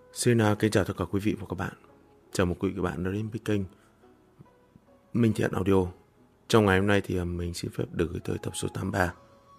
Kính chào tất cả quý vị và các bạn. Chào mừng quý vị và các bạn đã đến với kênh Minh Thiện Audio. Trong ngày hôm nay thì mình xin phép được gửi tới tập số 83.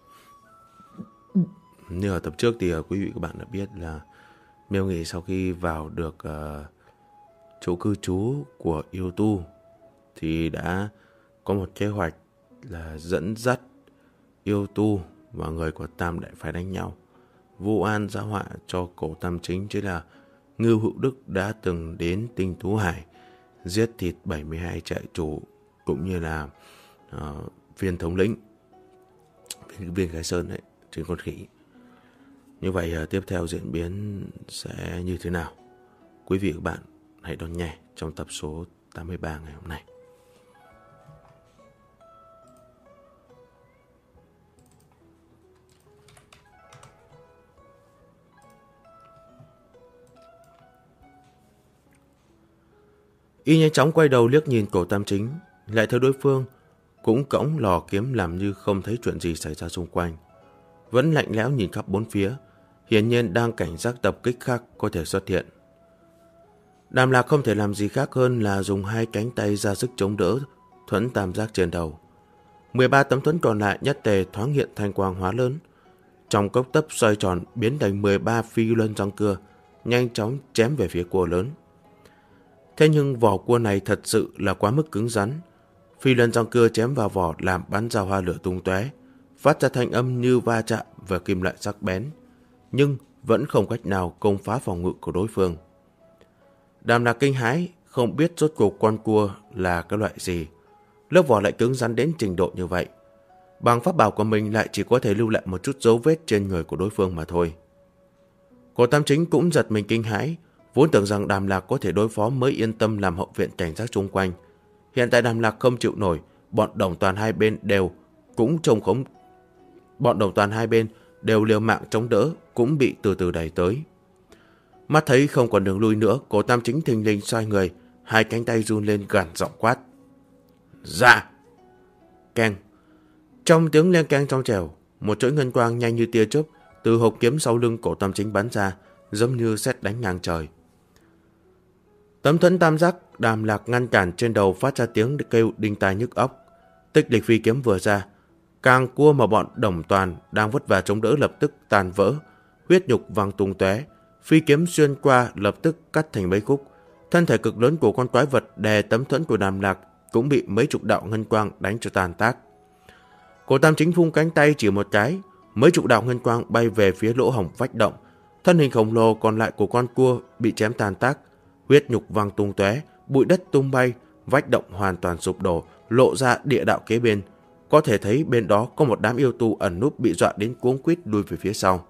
Như ở tập trước thì quý vị và các bạn đã biết là Miêu Nghị sau khi vào được chỗ cư trú của yêu tu thì đã có một kế hoạch là dẫn dắt yêu tu và người của Tam Đại Phái đánh nhau, vu oan gia họa cho Cổ Tam Chính, chứ là Ngưu Hữu Đức đã từng đến Tinh Tú Hải giết thịt 72 trại chủ cũng như là viên thống lĩnh, viên Khai Sơn đấy, trên con khỉ. Như vậy tiếp theo diễn biến sẽ như thế nào? Quý vị và các bạn hãy đón nghe trong tập số 83 ngày hôm nay. Y nhanh chóng quay đầu liếc nhìn Cổ Tam Chính, lại thấy đối phương cũng cõng lò kiếm làm như không thấy chuyện gì xảy ra xung quanh, vẫn lạnh lẽo nhìn khắp bốn phía, hiển nhiên đang cảnh giác tập kích khác có thể xuất hiện. Đàm Lạc không thể làm gì khác hơn là dùng hai cánh tay ra sức chống đỡ thuẫn tam giác trên đầu. 13 tấm thuẫn còn lại nhất tề thoáng hiện thanh quang hóa lớn, trong cốc tấp xoay tròn biến thành 13 phi luân răng cưa, nhanh chóng chém về phía cua lớn. Thế nhưng vỏ cua này thật sự là quá mức cứng rắn. Phi luân răng cưa chém vào vỏ làm bắn ra hoa lửa tung tóe, phát ra thanh âm như va chạm và kim loại sắc bén, nhưng vẫn không cách nào công phá phòng ngự của đối phương. Đàm Lạc kinh hãi, không biết rốt cuộc con cua là cái loại gì, lớp vỏ lại cứng rắn đến trình độ như vậy. Bằng pháp bảo của mình lại chỉ có thể lưu lại một chút dấu vết trên người của đối phương mà thôi. Cổ Tam Chính cũng giật mình kinh hãi, vốn tưởng rằng Đàm Lạc có thể đối phó mới yên tâm làm hậu viện cảnh giác chung quanh. Hiện tại Đàm Lạc không chịu nổi, bọn đồng toàn hai bên đều liều mạng chống đỡ, cũng bị từ từ đẩy tới. Mắt thấy không còn đường lui nữa, Cổ Tam Chính thình lình xoay người, hai cánh tay run lên gằn giọng quát: "Ra!" Keng. Trong tiếng len keng trong trẻo, một chuỗi ngân quang nhanh như tia chớp từ hộp kiếm sau lưng Cổ Tam Chính bắn ra, giống như sét đánh ngang trời. Tấm thuẫn tam giác Đàm Lạc ngăn cản trên đầu phát ra tiếng kêu đinh tai nhức óc. Tích Lịch phi kiếm vừa ra, càng cua mà bọn đồng toàn đang vất vả chống đỡ lập tức tàn vỡ, huyết nhục văng tung tóe, phi kiếm xuyên qua lập tức cắt thành mấy khúc. Thân thể cực lớn của con quái vật đè tấm thuẫn của Đàm Lạc cũng bị mấy chục đạo ngân quang đánh cho tàn tác. Cổ Tam Chính vung cánh tay chỉ một cái, mấy chục đạo ngân quang bay về phía lỗ hổng vách động. Thân hình khổng lồ còn lại của con cua bị chém tàn tác, huyết nhục văng tung tóe, bụi đất tung bay, vách động hoàn toàn sụp đổ, lộ ra địa đạo kế bên. Có thể thấy bên đó có một đám yêu tu ẩn núp bị dọa đến cuống quýt lùi về phía sau.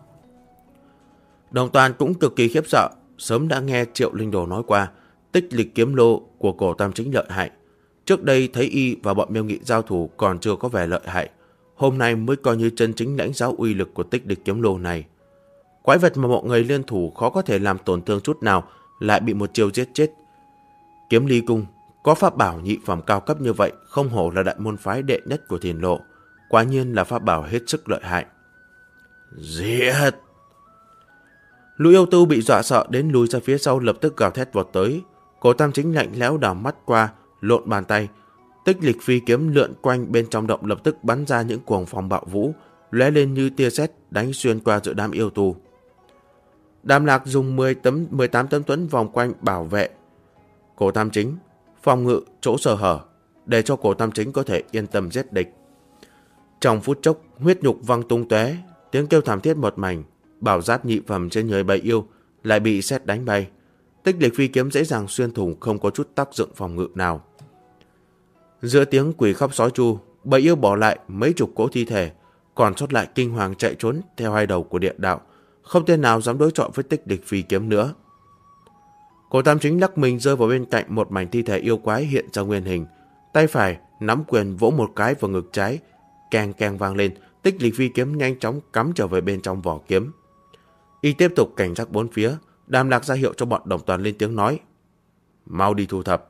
Đồng Toàn cũng cực kỳ khiếp sợ, sớm đã nghe Triệu Linh Đồ nói qua, Tích Lịch kiếm lô của Cổ Tam Chính lợi hại. Trước đây thấy y và bọn Miêu Nghị giao thủ còn chưa có vẻ lợi hại, hôm nay mới coi như chân chính lãnh giáo uy lực của Tích Lịch kiếm lô này. Quái vật mà mọi người liên thủ khó có thể làm tổn thương chút nào, lại bị một chiêu giết chết. Kiếm Ly Cung có pháp bảo nhị phẩm cao cấp như vậy, không hổ là đại môn phái đệ nhất của Thiền Lộ, quả nhiên là pháp bảo hết sức lợi hại. Giết! Lũ yêu tu bị dọa sợ đến lùi ra phía sau lập tức gào thét vọt tới. Cổ Tam Chính lạnh lẽo đảo mắt qua, lộn bàn tay, Tích Lịch phi kiếm lượn quanh bên trong động lập tức bắn ra những cuồng phong bạo vũ, lóe lên như tia sét đánh xuyên qua giữa đám yêu tu. Đàm Lạc dùng 18 tấm thuẫn vòng quanh bảo vệ Cổ Tam Chính, phòng ngự chỗ sơ hở, để cho Cổ Tam Chính có thể yên tâm giết địch. Trong phút chốc, huyết nhục văng tung tóe, tiếng kêu thảm thiết một mảnh, bảo giáp nhị phẩm trên người bầy yêu lại bị sét đánh bay. Tích Lịch phi kiếm dễ dàng xuyên thủng, không có chút tác dụng phòng ngự nào. Giữa tiếng quỷ khóc sói tru, bầy yêu bỏ lại mấy chục cỗ thi thể, còn sót lại kinh hoàng chạy trốn theo hai đầu của địa đạo, không tên nào dám đối chọi với Tích Lịch phi kiếm nữa. Cổ Tam Chính lắc mình rơi vào bên cạnh một mảnh thi thể yêu quái hiện ra nguyên hình, tay phải nắm quyền vỗ một cái vào ngực trái, keng keng vang lên. Tích Lịch phi kiếm nhanh chóng cắm trở về bên trong vỏ kiếm. Y tiếp tục cảnh giác bốn phía. Đàm Lạc ra hiệu cho bọn đồng toàn lên tiếng nói: "Mau đi thu thập."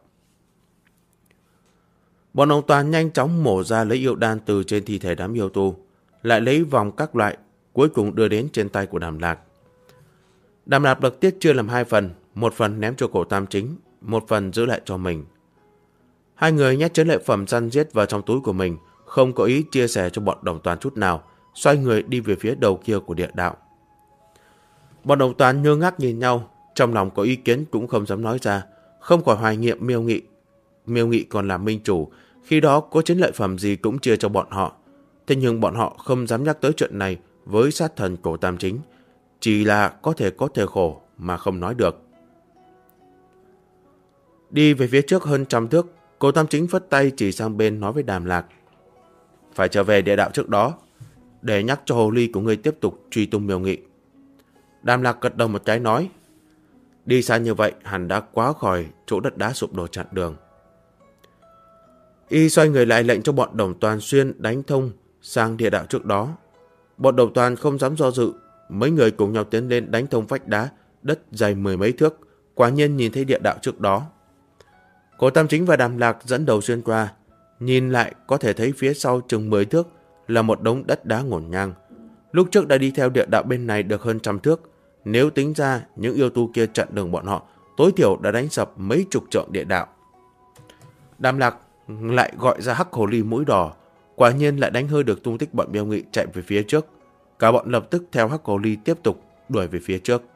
Bọn đồng toàn nhanh chóng mổ ra lấy yêu đan từ trên thi thể đám yêu tu, lại lấy vòng các loại, cuối cùng đưa đến trên tay của Đàm Lạc. Đàm Lạc được tiết chia làm 2 phần, một phần ném cho cổ tam chính, một phần giữ lại cho mình. Hai người nhét chiến lợi phẩm săn giết vào trong túi của mình, không có ý chia sẻ cho bọn Đồng Toàn chút nào, xoay người đi về phía đầu kia của địa đạo. Bọn Đồng Toàn ngơ ngác nhìn nhau, trong lòng có ý kiến cũng không dám nói ra, không khỏi hoài nghiệm Miêu Nghị. Miêu Nghị còn là minh chủ, khi đó có chiến lợi phẩm gì cũng chia cho bọn họ. Thế nhưng bọn họ không dám nhắc tới chuyện này với sát thần cổ tam chính, chỉ là có thể khổ mà không nói được. Đi về phía trước hơn 100 thước, cổ tam chính phất tay chỉ sang bên nói với Đàm Lạc. Phải trở về địa đạo trước đó, để nhắc cho hồ ly của ngươi tiếp tục truy tung Miêu Nghị. Đàm Lạc gật đầu một cái nói, đi xa như vậy hẳn đã quá khỏi chỗ đất đá sụp đổ chặn đường. Y xoay người lại lệnh cho bọn Đồng Toàn xuyên đánh thông sang địa đạo trước đó. Bọn Đồng Toàn không dám do dự, mấy người cùng nhau tiến lên đánh thông vách đá, đất dày 10 mấy thước, quả nhiên nhìn thấy địa đạo trước đó. Cổ tam chính và Đàm Lạc dẫn đầu xuyên qua, nhìn lại có thể thấy phía sau chừng 10 thước là một đống đất đá ngổn ngang. Lúc trước đã đi theo địa đạo bên này được hơn 100 thước, nếu tính ra những yêu tu kia chặn đường bọn họ, tối thiểu đã đánh sập mấy chục trượng địa đạo. Đàm Lạc lại gọi ra hắc hồ ly mũi đỏ, quả nhiên lại đánh hơi được tung tích bọn Miêu Nghị chạy về phía trước. Cả bọn lập tức theo hắc hồ ly tiếp tục đuổi về phía trước.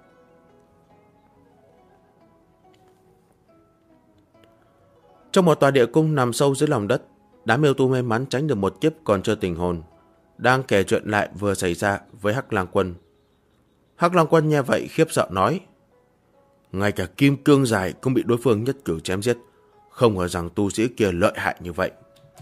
Trong một tòa địa cung nằm sâu dưới lòng đất, đám yêu tu may mắn tránh được một kiếp còn chưa tỉnh hồn, đang kể chuyện lại vừa xảy ra với Hắc Lang Quân. Hắc Lang Quân nghe vậy khiếp sợ nói, ngay cả kim cương dài cũng bị đối phương nhất cử chém giết, không ngờ rằng tu sĩ kia lợi hại như vậy.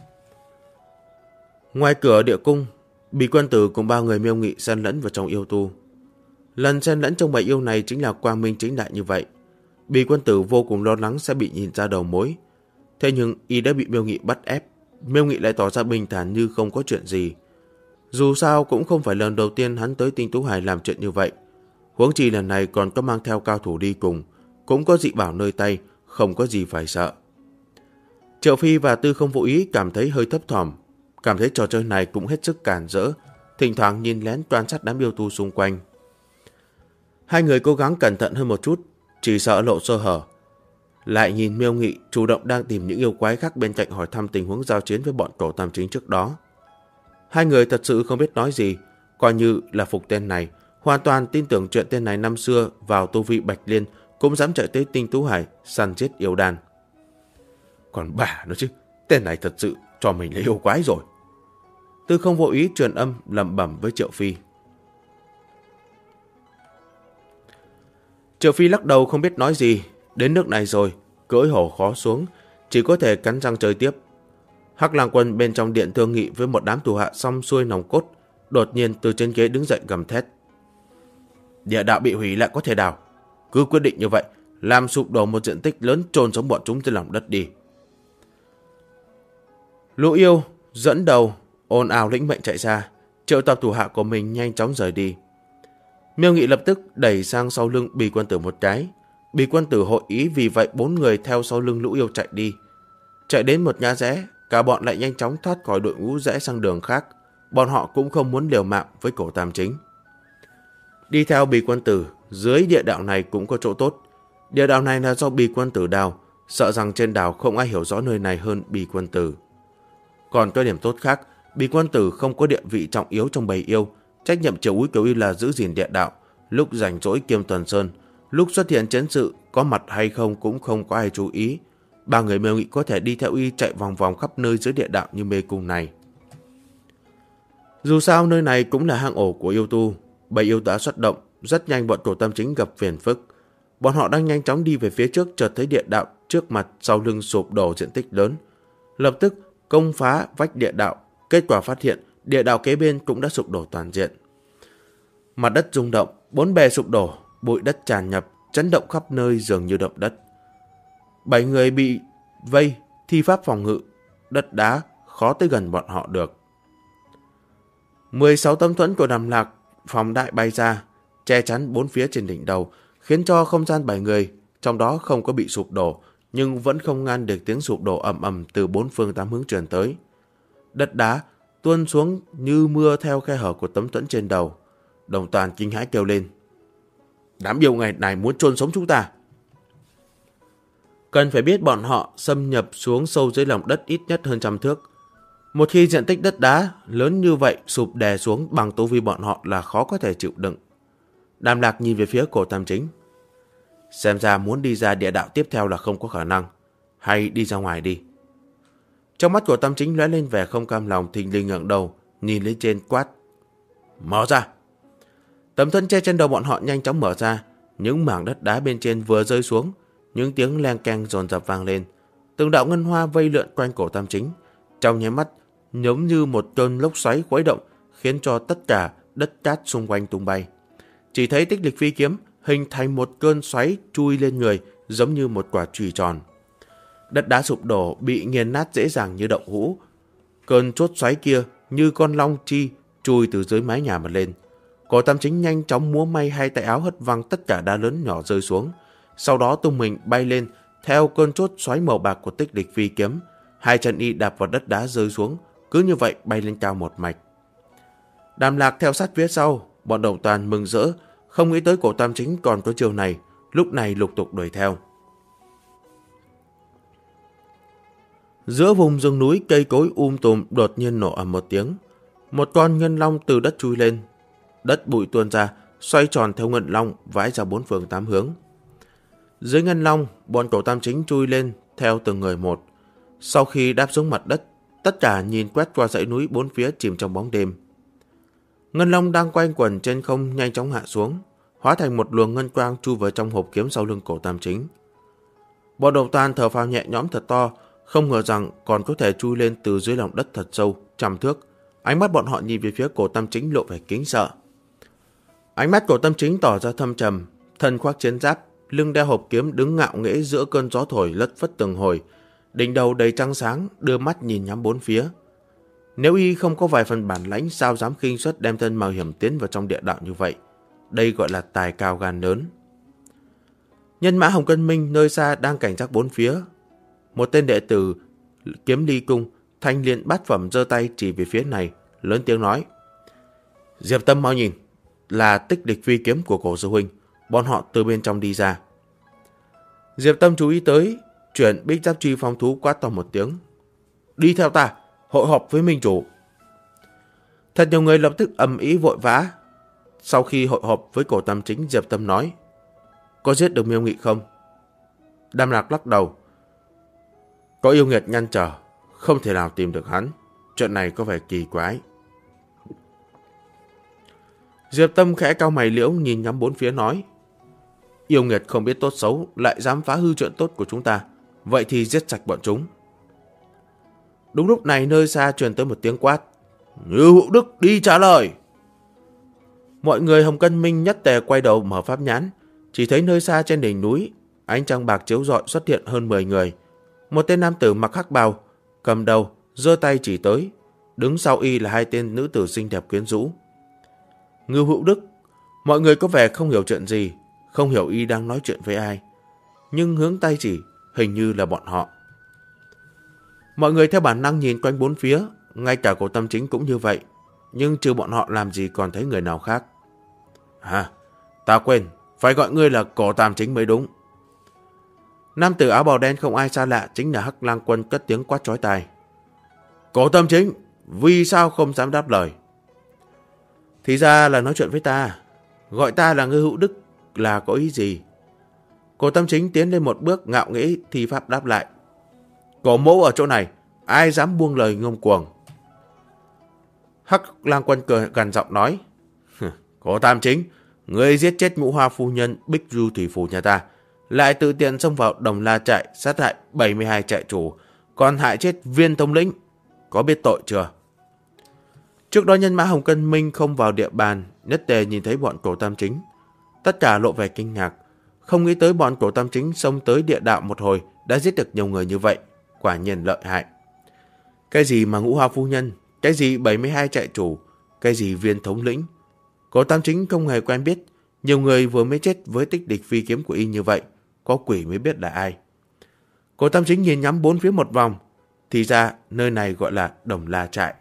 Ngoài cửa địa cung, Bỉ Quân Tử cùng 3 người Miêu Nghị xen lẫn vào trong yêu tu. Lần xen lẫn trong bầy yêu này chính là quang minh chính đại như vậy. Bỉ Quân Tử vô cùng lo lắng sẽ bị nhìn ra đầu mối. Thế nhưng y đã bị Miêu Nghị bắt ép, Miêu Nghị lại tỏ ra bình thản như không có chuyện gì. Dù sao cũng không phải lần đầu tiên hắn tới Tinh Tú Hải làm chuyện như vậy. Huống chi lần này còn có mang theo cao thủ đi cùng, cũng có dị bảo nơi tay, không có gì phải sợ. Triệu Phi và Tư Không Vô Ý cảm thấy hơi thấp thỏm, cảm thấy trò chơi này cũng hết sức cản rỡ, thỉnh thoảng nhìn lén quan sát đám yêu tu xung quanh. Hai người cố gắng cẩn thận hơn một chút, chỉ sợ lộ sơ hở. Lại nhìn Miêu Nghị chủ động đang tìm những yêu quái khác bên cạnh hỏi thăm tình huống giao chiến với bọn cổ tam chính trước đó. Hai người thật sự không biết nói gì, coi như là phục tên này, hoàn toàn tin tưởng chuyện tên này năm xưa vào tu vị Bạch Liên cũng dám chạy tới Tinh Tú Hải săn giết yêu đan. Còn bà nó chứ, tên này thật sự cho mình là yêu quái rồi. Tư Không Vô Ý truyền âm lẩm bẩm với Triệu Phi. Triệu Phi lắc đầu không biết nói gì, đến nước này rồi, cưỡi hổ khó xuống, chỉ có thể cắn răng chơi tiếp. Hắc Lang Quân bên trong điện thương nghị với một đám thủ hạ xong xuôi nòng cốt, đột nhiên từ trên ghế đứng dậy gầm thét. Địa đạo bị hủy lại có thể đào, cứ quyết định như vậy, làm sụp đổ một diện tích lớn chôn sống bọn chúng trên lòng đất đi. Lũ yêu dẫn đầu ồn ào lĩnh mệnh chạy ra, triệu tập thủ hạ của mình nhanh chóng rời đi. Miêu Nghị lập tức đẩy sang sau lưng Bỉ Quân Tử một cái. Bỉ Quân Tử hội ý, vì vậy 4 người theo sau lưng lũ yêu chạy đi. Chạy đến một ngã rẽ, cả bọn lại nhanh chóng thoát khỏi đội ngũ rẽ sang đường khác. Bọn họ cũng không muốn liều mạng với cổ tam chính. Đi theo Bỉ Quân Tử, dưới địa đạo này cũng có chỗ tốt. Địa đạo này là do Bỉ Quân Tử đào, sợ rằng trên đảo không ai hiểu rõ nơi này hơn Bỉ Quân Tử. Còn có điểm tốt khác, Bỉ Quân Tử không có địa vị trọng yếu trong bầy yêu, trách nhiệm Triều Úy Kiều Y là giữ gìn địa đạo, lúc rảnh rỗi kiêm tuần sơn, lúc xuất hiện chiến sự có mặt hay không cũng không có ai chú ý. 3 người Miêu Nghị có thể đi theo y chạy vòng vòng khắp nơi dưới địa đạo như mê cung này. Dù sao nơi này cũng là hang ổ của yêu tu, bầy yêu đã xuất động, rất nhanh bọn cổ tam chính gặp phiền phức. Bọn họ đang nhanh chóng đi về phía trước, chợt thấy địa đạo trước mặt sau lưng sụp đổ diện tích lớn, lập tức công phá vách địa đạo. Kết quả phát hiện địa đạo kế bên cũng đã sụp đổ toàn diện. Mặt đất rung động, 4 bề sụp đổ, bụi đất tràn ngập, chấn động khắp nơi dường như động đất. 7 người bị vây, thi pháp phòng ngự, đất đá khó tới gần bọn họ được. 16 tấm thuẫn của Đàm Lạc phòng đại bay ra, che chắn 4 phía trên đỉnh đầu, khiến cho không gian 7 người, trong đó không có bị sụp đổ, nhưng vẫn không ngăn được tiếng sụp đổ ầm ầm từ 4 phương 8 hướng truyền tới. Đất đá tuôn xuống như mưa theo khe hở của tấm thuẫn trên đầu. Đồng Toàn kinh hãi kêu lên. Đám yêu ngày này muốn chôn sống chúng ta. Cần phải biết bọn họ xâm nhập xuống sâu dưới lòng đất ít nhất hơn 100 thước. Một khi diện tích đất đá lớn như vậy sụp đè xuống bằng tu vi bọn họ là khó có thể chịu đựng. Đàm Lạc nhìn về phía Cổ Tam Chính. Xem ra muốn đi ra địa đạo tiếp theo là không có khả năng. Hay đi ra ngoài đi. Trong mắt của Tam Chính lóe lên vẻ không cam lòng, thình lình ngẩng đầu, nhìn lên trên quát. Mở ra! Tấm thân che trên đầu bọn họ nhanh chóng mở ra. Những mảng đất đá bên trên vừa rơi xuống, những tiếng leng keng dồn dập vang lên. Từng đạo ngân hoa vây lượn quanh Cổ Tam Chính. Trong nháy mắt, giống như một cơn lốc xoáy khuấy động, khiến cho tất cả đất cát xung quanh tung bay. Chỉ thấy Tích Lịch phi kiếm hình thành một cơn xoáy chui lên người, giống như một quả chùy tròn. Đất đá sụp đổ bị nghiền nát dễ dàng như đậu hũ. Cơn chốt xoáy kia như con long chi chui từ dưới mái nhà mà lên. Cổ Tam Chính nhanh chóng múa may hai tay áo hất văng tất cả đá lớn nhỏ rơi xuống. Sau đó tung mình bay lên theo cơn chốt xoáy màu bạc của Tích Lịch phi kiếm. Hai chân y đạp vào đất đá rơi xuống, cứ như vậy bay lên cao một mạch. Đàm Lạc theo sát phía sau, bọn Đồng Toàn mừng rỡ, không nghĩ tới Cổ Tam Chính còn có chiều này, lúc này lục tục đuổi theo. Giữa vùng rừng núi cây cối tùm đột nhiên nổ ầm một tiếng. Một con ngân long từ đất chui lên. Đất bụi tuôn ra, xoay tròn theo ngân long vãi ra bốn phương tám hướng. Dưới ngân long, bọn Cổ Tam Chính chui lên theo từng người một. Sau khi đáp xuống mặt đất, tất cả nhìn quét qua dãy núi bốn phía chìm trong bóng đêm. Ngân long đang quanh quẩn trên không nhanh chóng hạ xuống, hóa thành một luồng ngân quang chui vào trong hộp kiếm sau lưng Cổ Tam Chính. Bọn Đầu Toàn thở phào nhẹ nhõm thật to, không ngờ rằng còn có thể chui lên từ dưới lòng đất thật sâu, 100 thước. Ánh mắt bọn họ nhìn về phía Cổ Tam Chính lộ vẻ kính sợ. Ánh mắt Cổ Tam Chính tỏ ra thâm trầm, thân khoác chiến giáp, lưng đeo hộp kiếm đứng ngạo nghễ giữa cơn gió thổi lất phất từng hồi, đỉnh đầu đầy trăng sáng, đưa mắt nhìn nhắm bốn phía. Nếu y không có vài phần bản lãnh, sao dám khinh suất đem thân mạo hiểm tiến vào trong địa đạo như vậy? Đây gọi là tài cao gan lớn. Nhân mã Hồng Cân Minh nơi xa đang cảnh giác bốn phía. Một tên đệ tử Kiếm Ly Cung, thanh liên bát phẩm giơ tay chỉ về phía này, lớn tiếng nói: Diệp Tâm mau nhìn, là Tích Lịch phi kiếm của Cổ sư huynh, bọn họ từ bên trong đi ra. Diệp Tâm chú ý tới, chuyển bích giáp truy phong thú quát to một tiếng: Đi theo ta, hội họp với minh chủ. Thật nhiều người lập tức ầm ĩ vội vã. Sau khi hội họp với Cổ Tam Chính, Diệp Tâm nói: Có giết được Miêu Nghị không? Đàm Lạc lắc đầu: Có yêu nghiệt ngăn trở, không thể nào tìm được hắn. Chuyện này có vẻ kỳ quái. Diệp Tâm khẽ cau mày liễu, nhìn ngắm bốn phía nói: Yêu nghiệt không biết tốt xấu, lại dám phá hư chuyện tốt của chúng ta. Vậy thì giết sạch bọn chúng. Đúng lúc này nơi xa truyền tới một tiếng quát: Như Hữu Đức đi trả lời. Mọi người Hồng Cân Minh nhất tề quay đầu mở pháp nhãn, chỉ thấy nơi xa trên đỉnh núi, ánh trăng bạc chiếu rọi xuất hiện hơn 10 người. Một tên nam tử mặc hắc bào, cầm đầu, giơ tay chỉ tới. Đứng sau y là hai tên nữ tử xinh đẹp quyến rũ. Ngưu Hữu Đức, mọi người có vẻ không hiểu chuyện gì, không hiểu y đang nói chuyện với ai, nhưng hướng tay chỉ hình như là bọn họ. Mọi người theo bản năng nhìn quanh bốn phía, ngay cả Cổ Tam Chính cũng như vậy, nhưng trừ bọn họ làm gì còn thấy người nào khác. Ta quên, phải gọi ngươi là Cổ Tam Chính mới đúng. Nam tử áo bào đen không ai xa lạ chính là Hắc Lang Quân cất tiếng quát chói tai: Cổ Tam Chính, vì sao không dám đáp lời? Thì ra là nói chuyện với ta, gọi ta là Ngưu Hữu Đức là có ý gì? Cổ Tam Chính tiến lên một bước ngạo nghễ thi pháp đáp lại: Cổ mẫu ở chỗ này, ai dám buông lời ngông cuồng? Hắc Lang Quân cười gằn giọng nói: Cổ Tam Chính, người giết chết Ngũ Hoa phu nhân Bích Du thủy phủ nhà ta, lại tự tiện xông vào Đồng La trại sát hại 72 trại chủ, còn hại chết Viên thống lĩnh, có biết tội chưa? Trước đó nhân mã Hồng Cân Minh không vào địa bàn, nhất tề nhìn thấy bọn Cổ Tam Chính, tất cả lộ vẻ kinh ngạc, không nghĩ tới bọn Cổ Tam Chính xông tới địa đạo một hồi đã giết được nhiều người như vậy, quả nhiên lợi hại. Cái gì mà Ngũ Hoa phu nhân, cái gì 72 trại chủ, cái gì Viên thống lĩnh, Cổ Tam Chính không hề quen biết. Nhiều người vừa mới chết với Tích Lịch phi kiếm của y như vậy, có quỷ mới biết là ai. Cổ Tam Chính nhìn ngắm bốn phía một vòng, thì ra nơi này gọi là Đồng La trại.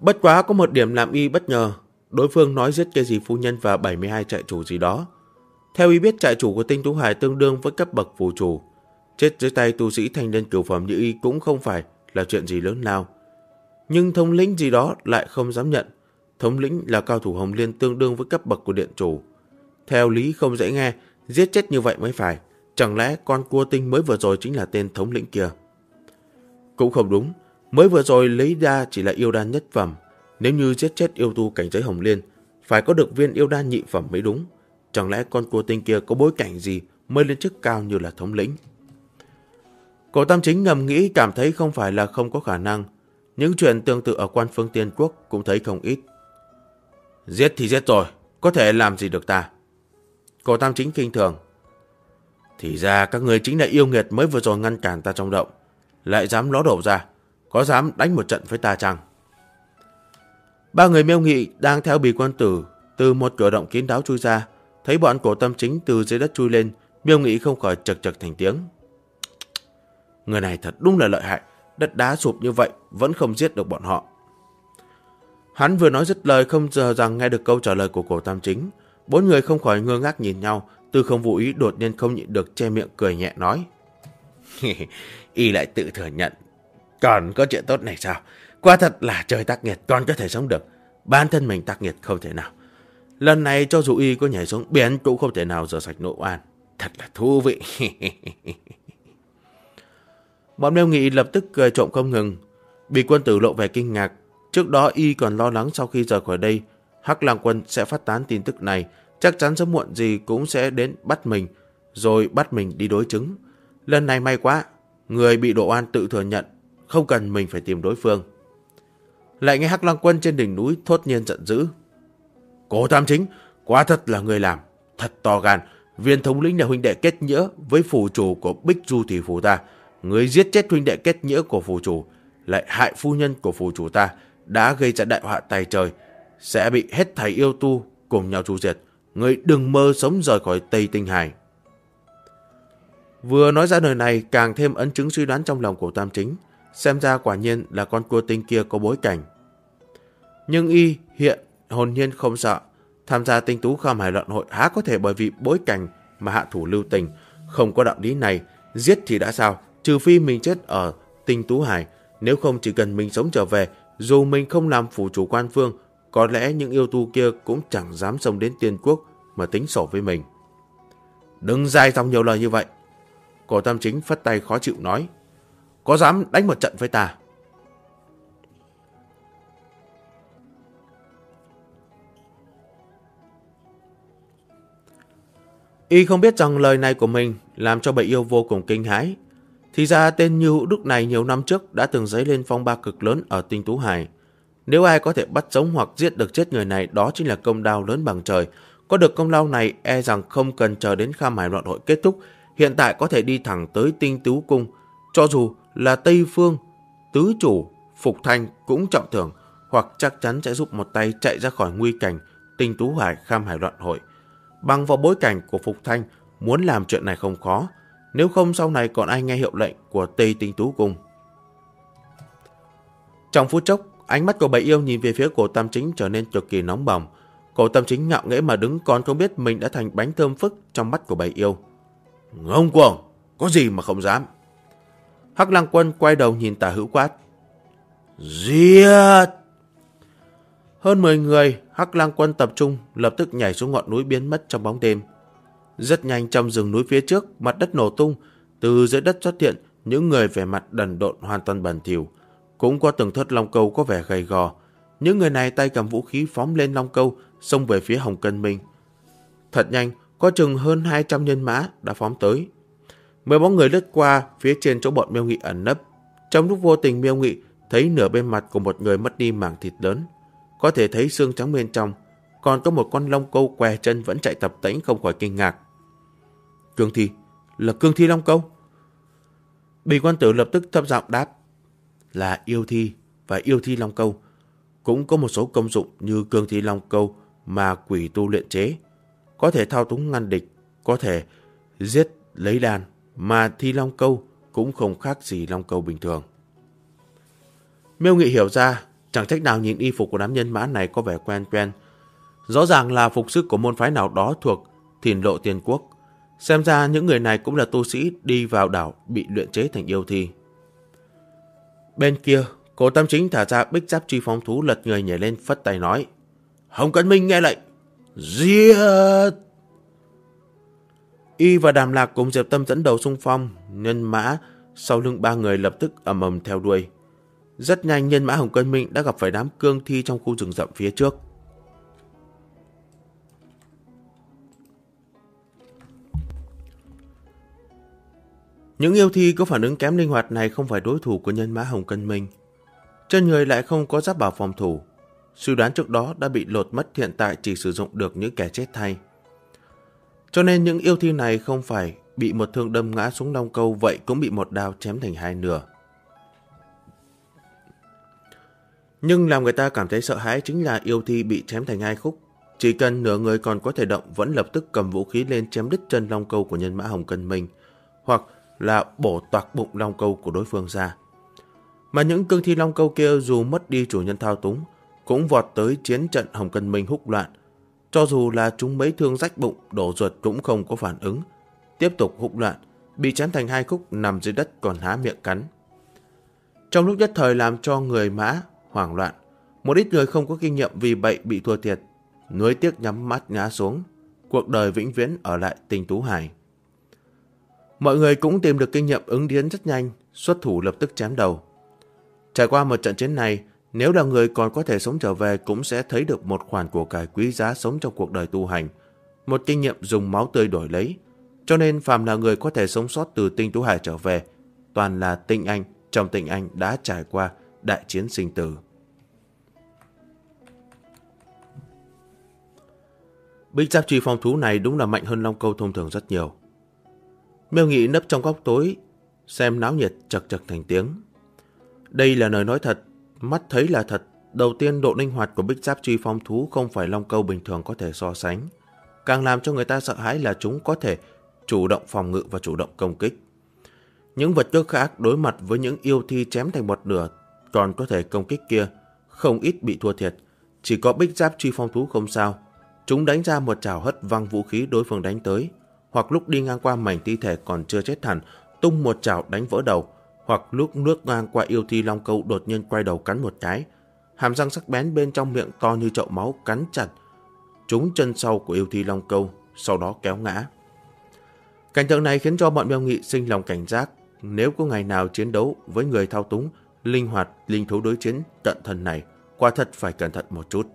Bất quá có một điểm làm y bất ngờ, đối phương nói giết cái gì phu nhân và 72 trại chủ gì đó. Theo y biết, trại chủ của Tinh Tú Hải tương đương với cấp bậc phù chủ. Chết dưới tay tu sĩ thanh niên cửu phẩm như y cũng không phải là chuyện gì lớn lao. Nhưng thống lĩnh gì đó lại không dám nhận. Thống lĩnh là cao thủ Hồng Liên tương đương với cấp bậc của điện chủ. Theo lý không dễ nghe, giết chết như vậy mới phải. Chẳng lẽ con cua tinh mới vừa rồi chính là tên thống lĩnh kia? Cũng không đúng, mới vừa rồi lấy ra chỉ là yêu đan nhất phẩm. Nếu như giết chết yêu tu cảnh giới Hồng Liên, phải có được viên yêu đan nhị phẩm mới đúng. Chẳng lẽ con cua tinh kia có bối cảnh gì mới lên chức cao như là thống lĩnh? Cổ Tam Chính ngầm nghĩ, cảm thấy không phải là không có khả năng. Những chuyện tương tự ở Quan Phương Tiên Quốc cũng thấy không ít. Giết thì giết rồi, có thể làm gì được ta? Cổ Tam Chính khinh thường. Thì ra các người chính là yêu nghiệt mới vừa rồi ngăn cản ta trong động, lại dám ló đầu ra, có dám đánh một trận với ta chăng? Ba người Miêu Nghị đang theo Bì Quân Tử từ một cửa động kín đáo chui ra, thấy bọn Cổ Tam Chính từ dưới đất chui lên, Miêu Nghị không khỏi chật chật thành tiếng. Người này thật đúng là lợi hại, đất đá sụp như vậy vẫn không giết được bọn họ. Hắn vừa nói dứt lời, không ngờ rằng nghe được câu trả lời của Cổ Tam Chính. Bốn người không khỏi ngơ ngác nhìn nhau. Tư Không Vũ Ý đột nhiên không nhịn được che miệng cười nhẹ nói. Y lại tự thừa nhận. Còn có chuyện tốt này sao? Quả thật là trời tác nghiệt còn có thể sống được. Bản thân mình tác nghiệt không thể nào. Lần này cho dù Y có nhảy xuống biển cũng không thể nào rửa sạch nội oan. Thật là thú vị. Bọn Miêu Nghị lập tức cười trộm không ngừng. Bì Quân Tử lộ vẻ kinh ngạc. Trước đó Y còn lo lắng sau khi rời khỏi đây, Hắc Lang Quân sẽ phát tán tin tức này, chắc chắn sớm muộn gì cũng sẽ đến bắt mình, rồi bắt mình đi đối chứng. Lần này may quá, người bị đổ oan tự thừa nhận, không cần mình phải tìm đối phương. Lại nghe Hắc Lang Quân trên đỉnh núi thốt nhiên giận dữ. Cổ Tam Chính, quá thật là người làm, thật to gan. Viên thống lĩnh là huynh đệ kết nghĩa với phù chủ của Bích Du Thủy Phù ta. Người giết chết huynh đệ kết nghĩa của phù chủ, lại hại phu nhân của phù chủ ta, đã gây ra đại họa tày trời, sẽ bị hết thảy yêu tu cùng nhau tru diệt. Người đừng mơ sống rời khỏi Tây Tinh Hải. Vừa nói ra lời này càng thêm ấn chứng suy đoán trong lòng của Tam Chính. Xem ra quả nhiên là con cua tinh kia có bối cảnh. Nhưng Y hiện hồn nhiên không sợ. Tham gia Tinh Tú Kham Hải Luận Hội há có thể bởi vì bối cảnh mà hạ thủ lưu tình. Không có đạo lý này, giết thì đã sao, trừ phi mình chết ở Tinh Tú Hải. Nếu không chỉ cần mình sống trở về, dù mình không làm phủ chủ quan phương, có lẽ những yêu tu kia cũng chẳng dám xông đến Tiên Quốc mà tính sổ với mình. Đừng dài dòng nhiều lời như vậy. Cổ Tam Chính phất tay khó chịu nói. Có dám đánh một trận với ta? Y không biết rằng lời này của mình làm cho bầy yêu vô cùng kinh hãi. Thì ra tên Như Hữu Đức này nhiều năm trước đã từng dấy lên phong ba cực lớn ở Tinh Tú Hải. Nếu ai có thể bắt sống hoặc giết được chết người này, đó chính là công lao lớn bằng trời. Có được công lao này, e rằng không cần chờ đến Kham Hải Luận Hội kết thúc, hiện tại có thể đi thẳng tới Tinh Tú Cung. Cho dù là Tây Phương, Tứ Chủ, Phục Thanh cũng trọng thưởng, hoặc chắc chắn sẽ giúp một tay chạy ra khỏi nguy cảnh Tinh Tú Hải Kham Hải Luận Hội. Bằng vào bối cảnh của Phục Thanh, muốn làm chuyện này không khó. Nếu không sau này còn ai nghe hiệu lệnh của Tây Tinh Tú Cung. Trong phút chốc, ánh mắt của bầy yêu nhìn về phía Cổ Tam Chính trở nên cực kỳ nóng bỏng. Cổ Tam Chính ngạo nghễ mà đứng, còn không biết mình đã thành bánh thơm phức trong mắt của bầy yêu. Ngông cuồng, có gì mà không dám. Hắc Lang Quân quay đầu nhìn Tả Hữu quát. Giết! Hơn 10 người Hắc Lang Quân tập trung, lập tức nhảy xuống ngọn núi biến mất trong bóng đêm. Rất nhanh trong rừng núi phía trước, mặt đất nổ tung, từ dưới đất xuất hiện những người vẻ mặt đần độn hoàn toàn bẩn thỉu. Cũng có từng thớt long câu có vẻ gầy gò. Những người này tay cầm vũ khí phóng lên long câu, xông về phía Hồng Cân Minh. Thật nhanh, có chừng hơn 200 nhân mã đã phóng tới. 10 bóng người lướt qua phía trên chỗ bọn Miêu Nghị ẩn nấp. Trong lúc vô tình, Miêu Nghị thấy nửa bên mặt của một người mất đi mảng thịt lớn, có thể thấy xương trắng bên trong, còn có một con long câu què chân vẫn chạy tập tễnh, không khỏi kinh ngạc. Cương thi, là cương thi long câu. Bì Quan Tử lập tức thấp giọng đáp. Là yêu thi, và yêu thi long câu cũng có một số công dụng như cương thi long câu mà quỷ tu luyện chế. Có thể thao túng ngăn địch, có thể giết lấy đàn, mà thi long câu cũng không khác gì long câu bình thường. Miêu Nghị hiểu ra, Chẳng trách nào nhìn y phục của đám nhân mã này có vẻ quen quen. Rõ ràng là phục sức của môn phái nào đó thuộc Thiền Lộ Tiên Quốc. Xem ra những người này cũng là tu sĩ đi vào đảo bị luyện chế thành yêu thi. Bên kia, Cổ Tam Chính thả ra bích giáp truy phong thú, lật người nhảy lên phất tay nói: Hồng Cân Minh nghe lệnh, giết! Y và Đàm Lạc cùng Diệp Tâm dẫn đầu xung phong, nhân mã sau lưng ba người lập tức ầm ầm theo đuôi. Rất nhanh, nhân mã Hồng Cân Minh đã gặp phải đám cương thi trong khu rừng rậm phía trước. Những yêu thi có phản ứng kém linh hoạt này không phải đối thủ của nhân mã Hồng Cân Minh. Trên người lại không có giáp bảo phòng thủ. Suy đoán trước đó đã bị lột mất, hiện tại chỉ sử dụng được những kẻ chết thay. Cho nên những yêu thi này không phải bị một thương đâm ngã xuống long câu, vậy cũng bị một đao chém thành hai nửa. Nhưng làm người ta cảm thấy sợ hãi chính là yêu thi bị chém thành hai khúc. Chỉ cần nửa người còn có thể động vẫn lập tức cầm vũ khí lên chém đứt chân long câu của nhân mã Hồng Cân Minh, hoặc là bổ toạc bụng long câu của đối phương ra. Mà những cương thi long câu kia dù mất đi chủ nhân thao túng, cũng vọt tới chiến trận Hồng Cân Minh húc loạn. Cho dù là chúng mấy thương rách bụng, đổ ruột cũng không có phản ứng. Tiếp tục húc loạn, bị chém thành hai khúc nằm dưới đất còn há miệng cắn. Trong lúc nhất thời làm cho người mã hoảng loạn, một ít người không có kinh nghiệm vì vậy bị thua thiệt, nuối tiếc nhắm mắt ngã xuống, cuộc đời vĩnh viễn ở lại Tinh Tú Hải. Mọi người cũng tìm được kinh nghiệm ứng biến rất nhanh, xuất thủ lập tức chém đầu. Trải qua một trận chiến này, nếu là người còn có thể sống trở về cũng sẽ thấy được một khoản của cải quý giá sống trong cuộc đời tu hành, một kinh nghiệm dùng máu tươi đổi lấy. Cho nên phàm là người có thể sống sót từ Tinh Tú Hải trở về, toàn là tinh anh, trong tinh anh đã trải qua đại chiến sinh tử. Bích giáp truy phong thú này đúng là mạnh hơn long câu thông thường rất nhiều. Miêu Nghị nấp trong góc tối, xem náo nhiệt chật chật thành tiếng. Đây là lời nói thật, mắt thấy là thật. Đầu tiên, độ linh hoạt của bích giáp truy phong thú không phải long câu bình thường có thể so sánh. Càng làm cho người ta sợ hãi là chúng có thể chủ động phòng ngự và chủ động công kích. Những vật cước khác đối mặt với những yêu thi chém thành một nửa còn có thể công kích kia, không ít bị thua thiệt. Chỉ có bích giáp truy phong thú không sao. Chúng đánh ra một chảo hất văng vũ khí đối phương đánh tới, hoặc lúc đi ngang qua mảnh thi thể còn chưa chết hẳn, tung một chảo đánh vỡ đầu, hoặc lúc nước ngang qua yêu thi long câu đột nhiên quay đầu cắn một cái, hàm răng sắc bén bên trong miệng to như chậu máu cắn chặt trúng chân sau của yêu thi long câu, sau đó kéo ngã. Cảnh tượng này khiến cho bọn Miêu Nghị sinh lòng cảnh giác. Nếu có ngày nào chiến đấu với người thao túng linh hoạt linh thú đối chiến cận thân này, quả thật phải cẩn thận một chút.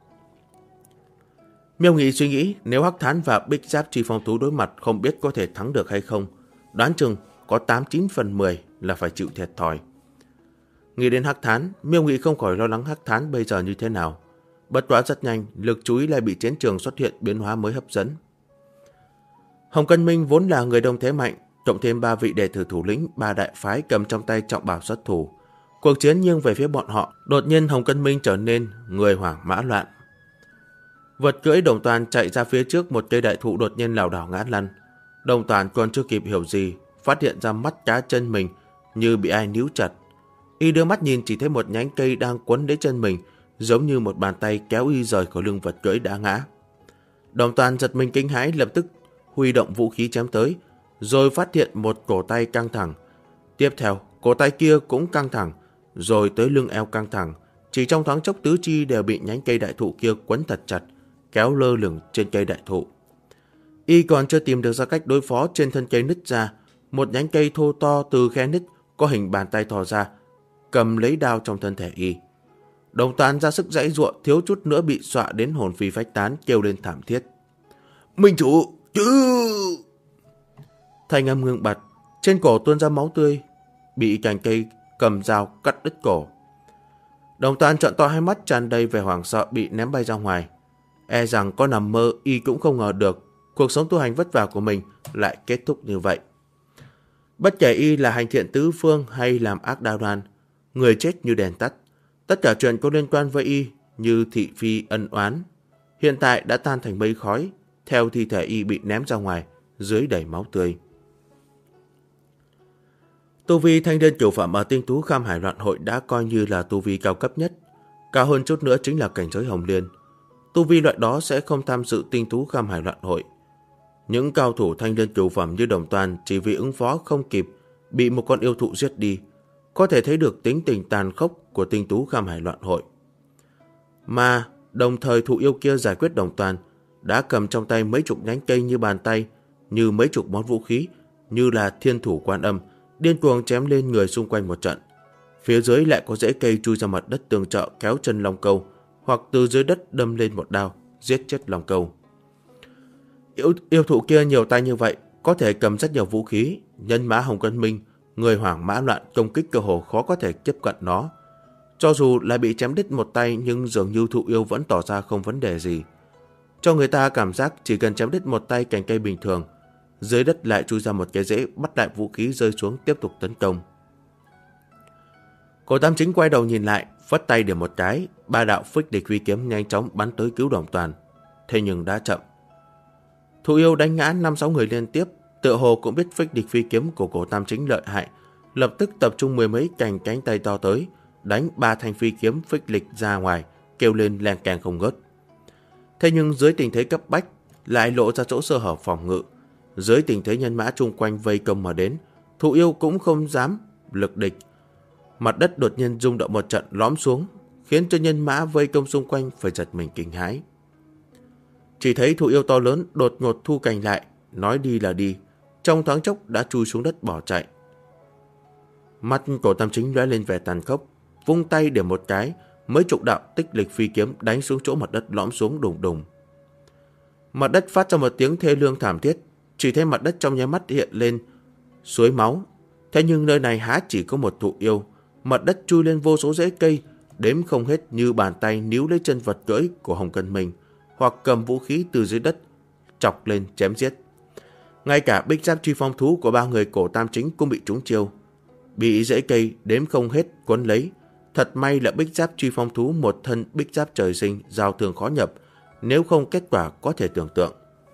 Miêu Nghị suy nghĩ, nếu Hắc Thán và bích giáp truy phong thú đối mặt không biết có thể thắng được hay không, đoán chừng có 8-9 phần 10 là phải chịu thiệt thòi. Nghĩ đến Hắc Thán, Miêu Nghị không khỏi lo lắng Hắc Thán bây giờ như thế nào. Bất quá rất nhanh, lực chú ý lại bị chiến trường xuất hiện biến hóa mới hấp dẫn. Hồng Cân Minh vốn là người đông thế mạnh, cộng thêm 3 vị đệ tử thủ lĩnh 3 đại phái cầm trong tay trọng bảo xuất thủ. Cuộc chiến nghiêng về phía bọn họ, đột nhiên Hồng Cân Minh trở nên người hoảng mã loạn. Vật cưỡi Đồng Toàn chạy ra phía trước một cây đại thụ đột nhiên lảo đảo ngã lăn. Đồng Toàn còn chưa kịp hiểu gì, phát hiện ra mắt cá chân mình như bị ai níu chặt. Y đưa mắt nhìn chỉ thấy một nhánh cây đang quấn lấy chân mình, giống như một bàn tay kéo y rời khỏi lưng vật cưỡi đã ngã. Đồng Toàn giật mình kinh hãi, lập tức huy động vũ khí chém tới, rồi phát hiện một cổ tay căng thẳng. Tiếp theo, cổ tay kia cũng căng thẳng, rồi tới lưng eo căng thẳng. Chỉ trong thoáng chốc tứ chi đều bị nhánh cây đại thụ kia quấn thật chặt, kéo lơ lửng trên cây đại thụ. Y còn chưa tìm được ra cách đối phó, trên thân cây nứt ra, một nhánh cây thô to từ khe nứt có hình bàn tay thò ra, cầm lấy đao trong thân thể Y. Đồng Toàn ra sức giãy giụa, thiếu chút nữa bị dọa đến hồn phi phách tán, kêu lên thảm thiết. Minh chủ, chứ! Thanh âm ngưng bặt, trên cổ tuôn ra máu tươi, bị cành cây cầm dao cắt đứt cổ. Đồng Toàn trợn to hai mắt tràn đầy vẻ hoảng sợ, bị ném bay ra ngoài. E rằng có nằm mơ Y cũng không ngờ được cuộc sống tu hành vất vả của mình lại kết thúc như vậy. Bất kể Y là hành thiện tứ phương hay làm ác đao đoan, người chết như đèn tắt. Tất cả chuyện có liên quan với Y như thị phi ân oán, hiện tại đã tan thành mây khói, theo thi thể Y bị ném ra ngoài, dưới đầy máu tươi. Tu vi thanh niên cửu phẩm ở Tinh Tú Kham Hải Loạn Hội đã coi như là tu vi cao cấp nhất. Cao hơn chút nữa chính là cảnh giới Hồng Liên. Tu vi loại đó sẽ không tham dự tinh tú kham hải loạn hội. Những cao thủ thanh liên cửu phẩm như Đồng Toàn chỉ vì ứng phó không kịp bị một con yêu thụ giết đi, có thể thấy được tính tình tàn khốc của tinh tú kham hải loạn hội. Mà đồng thời thụ yêu kia giải quyết Đồng Toàn đã cầm trong tay mấy chục nhánh cây như bàn tay, như mấy chục món vũ khí, như là thiên thủ quan âm, điên cuồng chém lên người xung quanh một trận. Phía dưới lại có rễ cây chui ra mặt đất tương trợ kéo chân long câu, hoặc từ dưới đất đâm lên một đao, giết chết long câu. Yêu thụ kia nhiều tay như vậy, có thể cầm rất nhiều vũ khí, nhân mã Hồng Cân Minh, người hoảng mã loạn công kích cơ hồ khó có thể tiếp cận nó. Cho dù là bị chém đứt một tay nhưng dường như thụ yêu vẫn tỏ ra không vấn đề gì. Cho người ta cảm giác chỉ cần chém đứt một tay cành cây bình thường, dưới đất lại chui ra một cái rễ bắt lại vũ khí rơi xuống tiếp tục tấn công. Cổ Tam Chính quay đầu nhìn lại, phất tay điểm một cái, ba đạo phích địch huy kiếm nhanh chóng bắn tới cứu Đồng Toàn. Thế nhưng đã chậm. Thụ yêu đánh ngã 5-6 người liên tiếp, tựa hồ cũng biết phích địch phi kiếm của Cổ Tam Chính lợi hại, lập tức tập trung mười mấy cành cánh tay to tới, đánh 3 thanh phi kiếm phích lịch ra ngoài, kêu lên len keng không ngớt. Thế nhưng dưới tình thế cấp bách, lại lộ ra chỗ sơ hở phòng ngự. Dưới tình thế nhân mã chung quanh vây công mà đến, thụ yêu cũng không dám lực địch. Mặt đất đột nhiên rung động một trận lõm xuống, khiến cho nhân mã vây công xung quanh phải giật mình kinh hãi. Chỉ thấy thụ yêu to lớn đột ngột thu cành lại, nói đi là đi, trong thoáng chốc đã chui xuống đất bỏ chạy. Mắt Cổ Tam Chính lóe lên vẻ tàn khốc, vung tay để một cái, mấy chục đạo tích lịch phi kiếm đánh xuống chỗ mặt đất lõm xuống đùng đùng. Mặt đất phát ra một tiếng thê lương thảm thiết, chỉ thấy mặt đất trong nháy mắt hiện lên suối máu. Thế nhưng nơi này há chỉ có một thụ yêu, mặt đất chui lên vô số rễ cây, đếm không hết như bàn tay níu lấy chân vật cưỡi của Hồng Cân Minh, hoặc cầm vũ khí từ dưới đất chọc lên chém giết. Ngay cả bích giáp truy phong thú của 3 người Cổ Tam Chính cũng bị trúng chiêu, bị rễ cây đếm không hết quấn lấy. Thật may là bích giáp truy phong thú một thân bích giáp trời sinh, giao thương khó nhập, nếu không kết quả có thể tưởng tượng.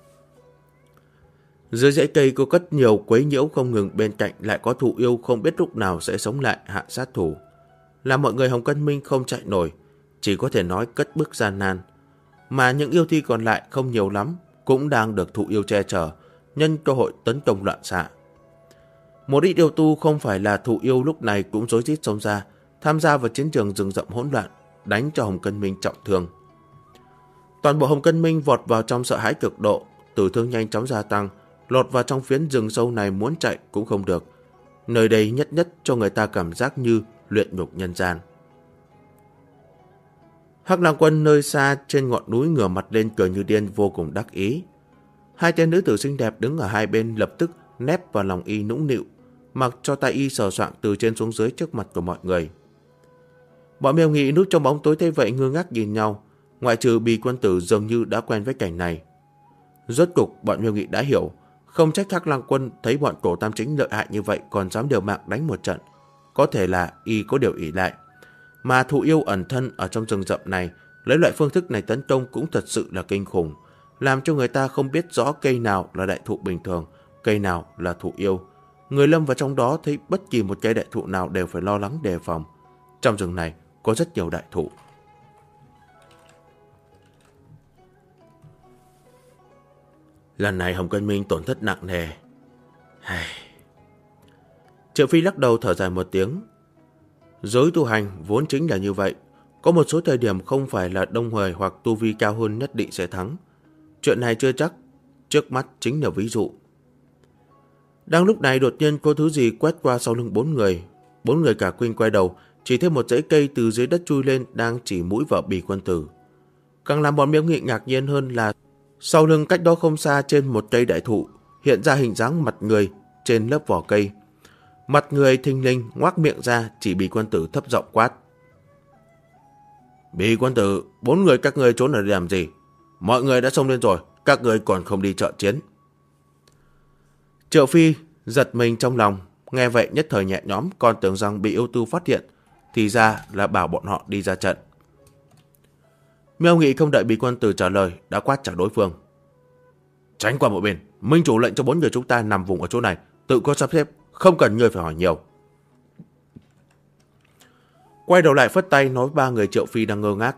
Dưới rễ cây có rất nhiều quấy nhiễu không ngừng, bên cạnh lại có thụ yêu không biết lúc nào sẽ sống lại hạ sát thủ. Làm mọi người Hồng Cân Minh không chạy nổi, chỉ có thể nói cất bước gian nan. Mà những yêu thi còn lại không nhiều lắm, cũng đang được thụ yêu che chở, nhân cơ hội tấn công loạn xạ. Một ít yêu tu không phải là thụ yêu lúc này cũng rối rít xông ra, tham gia vào chiến trường rừng rậm hỗn loạn, đánh cho Hồng Cân Minh trọng thương. Toàn bộ Hồng Cân Minh vọt vào trong sợ hãi cực độ, tử thương nhanh chóng gia tăng, lọt vào trong phiến rừng sâu này muốn chạy cũng không được. Nơi đây nhất nhất cho người ta cảm giác như luyện nhục nhân gian. Hắc Lang Quân nơi xa trên ngọn núi ngửa mặt lên cười như điên, vô cùng đắc ý. Hai tên nữ tử xinh đẹp đứng ở hai bên lập tức nép vào lòng y nũng nịu, mặc cho tay y sờ soạng từ trên xuống dưới trước mặt của mọi người. Bọn Miêu Nghị núp trong bóng tối thấy vậy ngơ ngác nhìn nhau, ngoại trừ Bì Quân Tử dường như đã quen với cảnh này. Rốt cục bọn Miêu Nghị đã hiểu, không trách Hắc Lang Quân thấy bọn Cổ Tam Chính lợi hại như vậy còn dám liều mạng đánh một trận, có thể là y có điều ỷ lại. Mà thụ yêu ẩn thân ở trong rừng rậm này, lấy loại phương thức này tấn công cũng thật sự là kinh khủng, làm cho người ta không biết rõ cây nào là đại thụ bình thường, cây nào là thụ yêu. Người lâm vào trong đó thấy bất kỳ một cây đại thụ nào đều phải lo lắng đề phòng. Trong rừng này có rất nhiều đại thụ. Lần này Hồng Cân Minh tổn thất nặng nề. Triệu Phi lắc đầu thở dài một tiếng. Giới tu hành vốn chính là như vậy, có một số thời điểm không phải là đông hời hoặc tu vi cao hơn nhất định sẽ thắng. Chuyện này chưa chắc, trước mắt chính là ví dụ. Đang lúc này đột nhiên có thứ gì quét qua sau lưng 4 người. 4 người cả kinh quay đầu, chỉ thấy một rễ cây từ dưới đất chui lên đang chỉ mũi vào Bì Quân Tử. Càng làm bọn Miêu Nghị ngạc nhiên hơn là sau lưng cách đó không xa trên một cây đại thụ hiện ra hình dáng mặt người trên lớp vỏ cây. Mặt người thình lình ngoác miệng ra chỉ Bì Quân Tử thấp giọng quát: Bì Quân Tử, 4 người các ngươi trốn ở đây làm gì? Mọi người đã xông lên rồi, các ngươi còn không đi trợ chiến. Triệu Phi giật mình trong lòng, nghe vậy nhất thời nhẹ nhõm, còn tưởng rằng bị yêu tu phát hiện, thì ra là bảo bọn họ đi ra trận. Miêu Nghị không đợi Bì Quân Tử trả lời đã quát trả đối phương: Tránh qua một bên, minh chủ lệnh cho 4 người chúng ta nằm vùng ở chỗ này, tự có sắp xếp, không cần ngươi phải hỏi nhiều. Quay đầu lại phất tay nói ba người Triệu Phi đang ngơ ngác.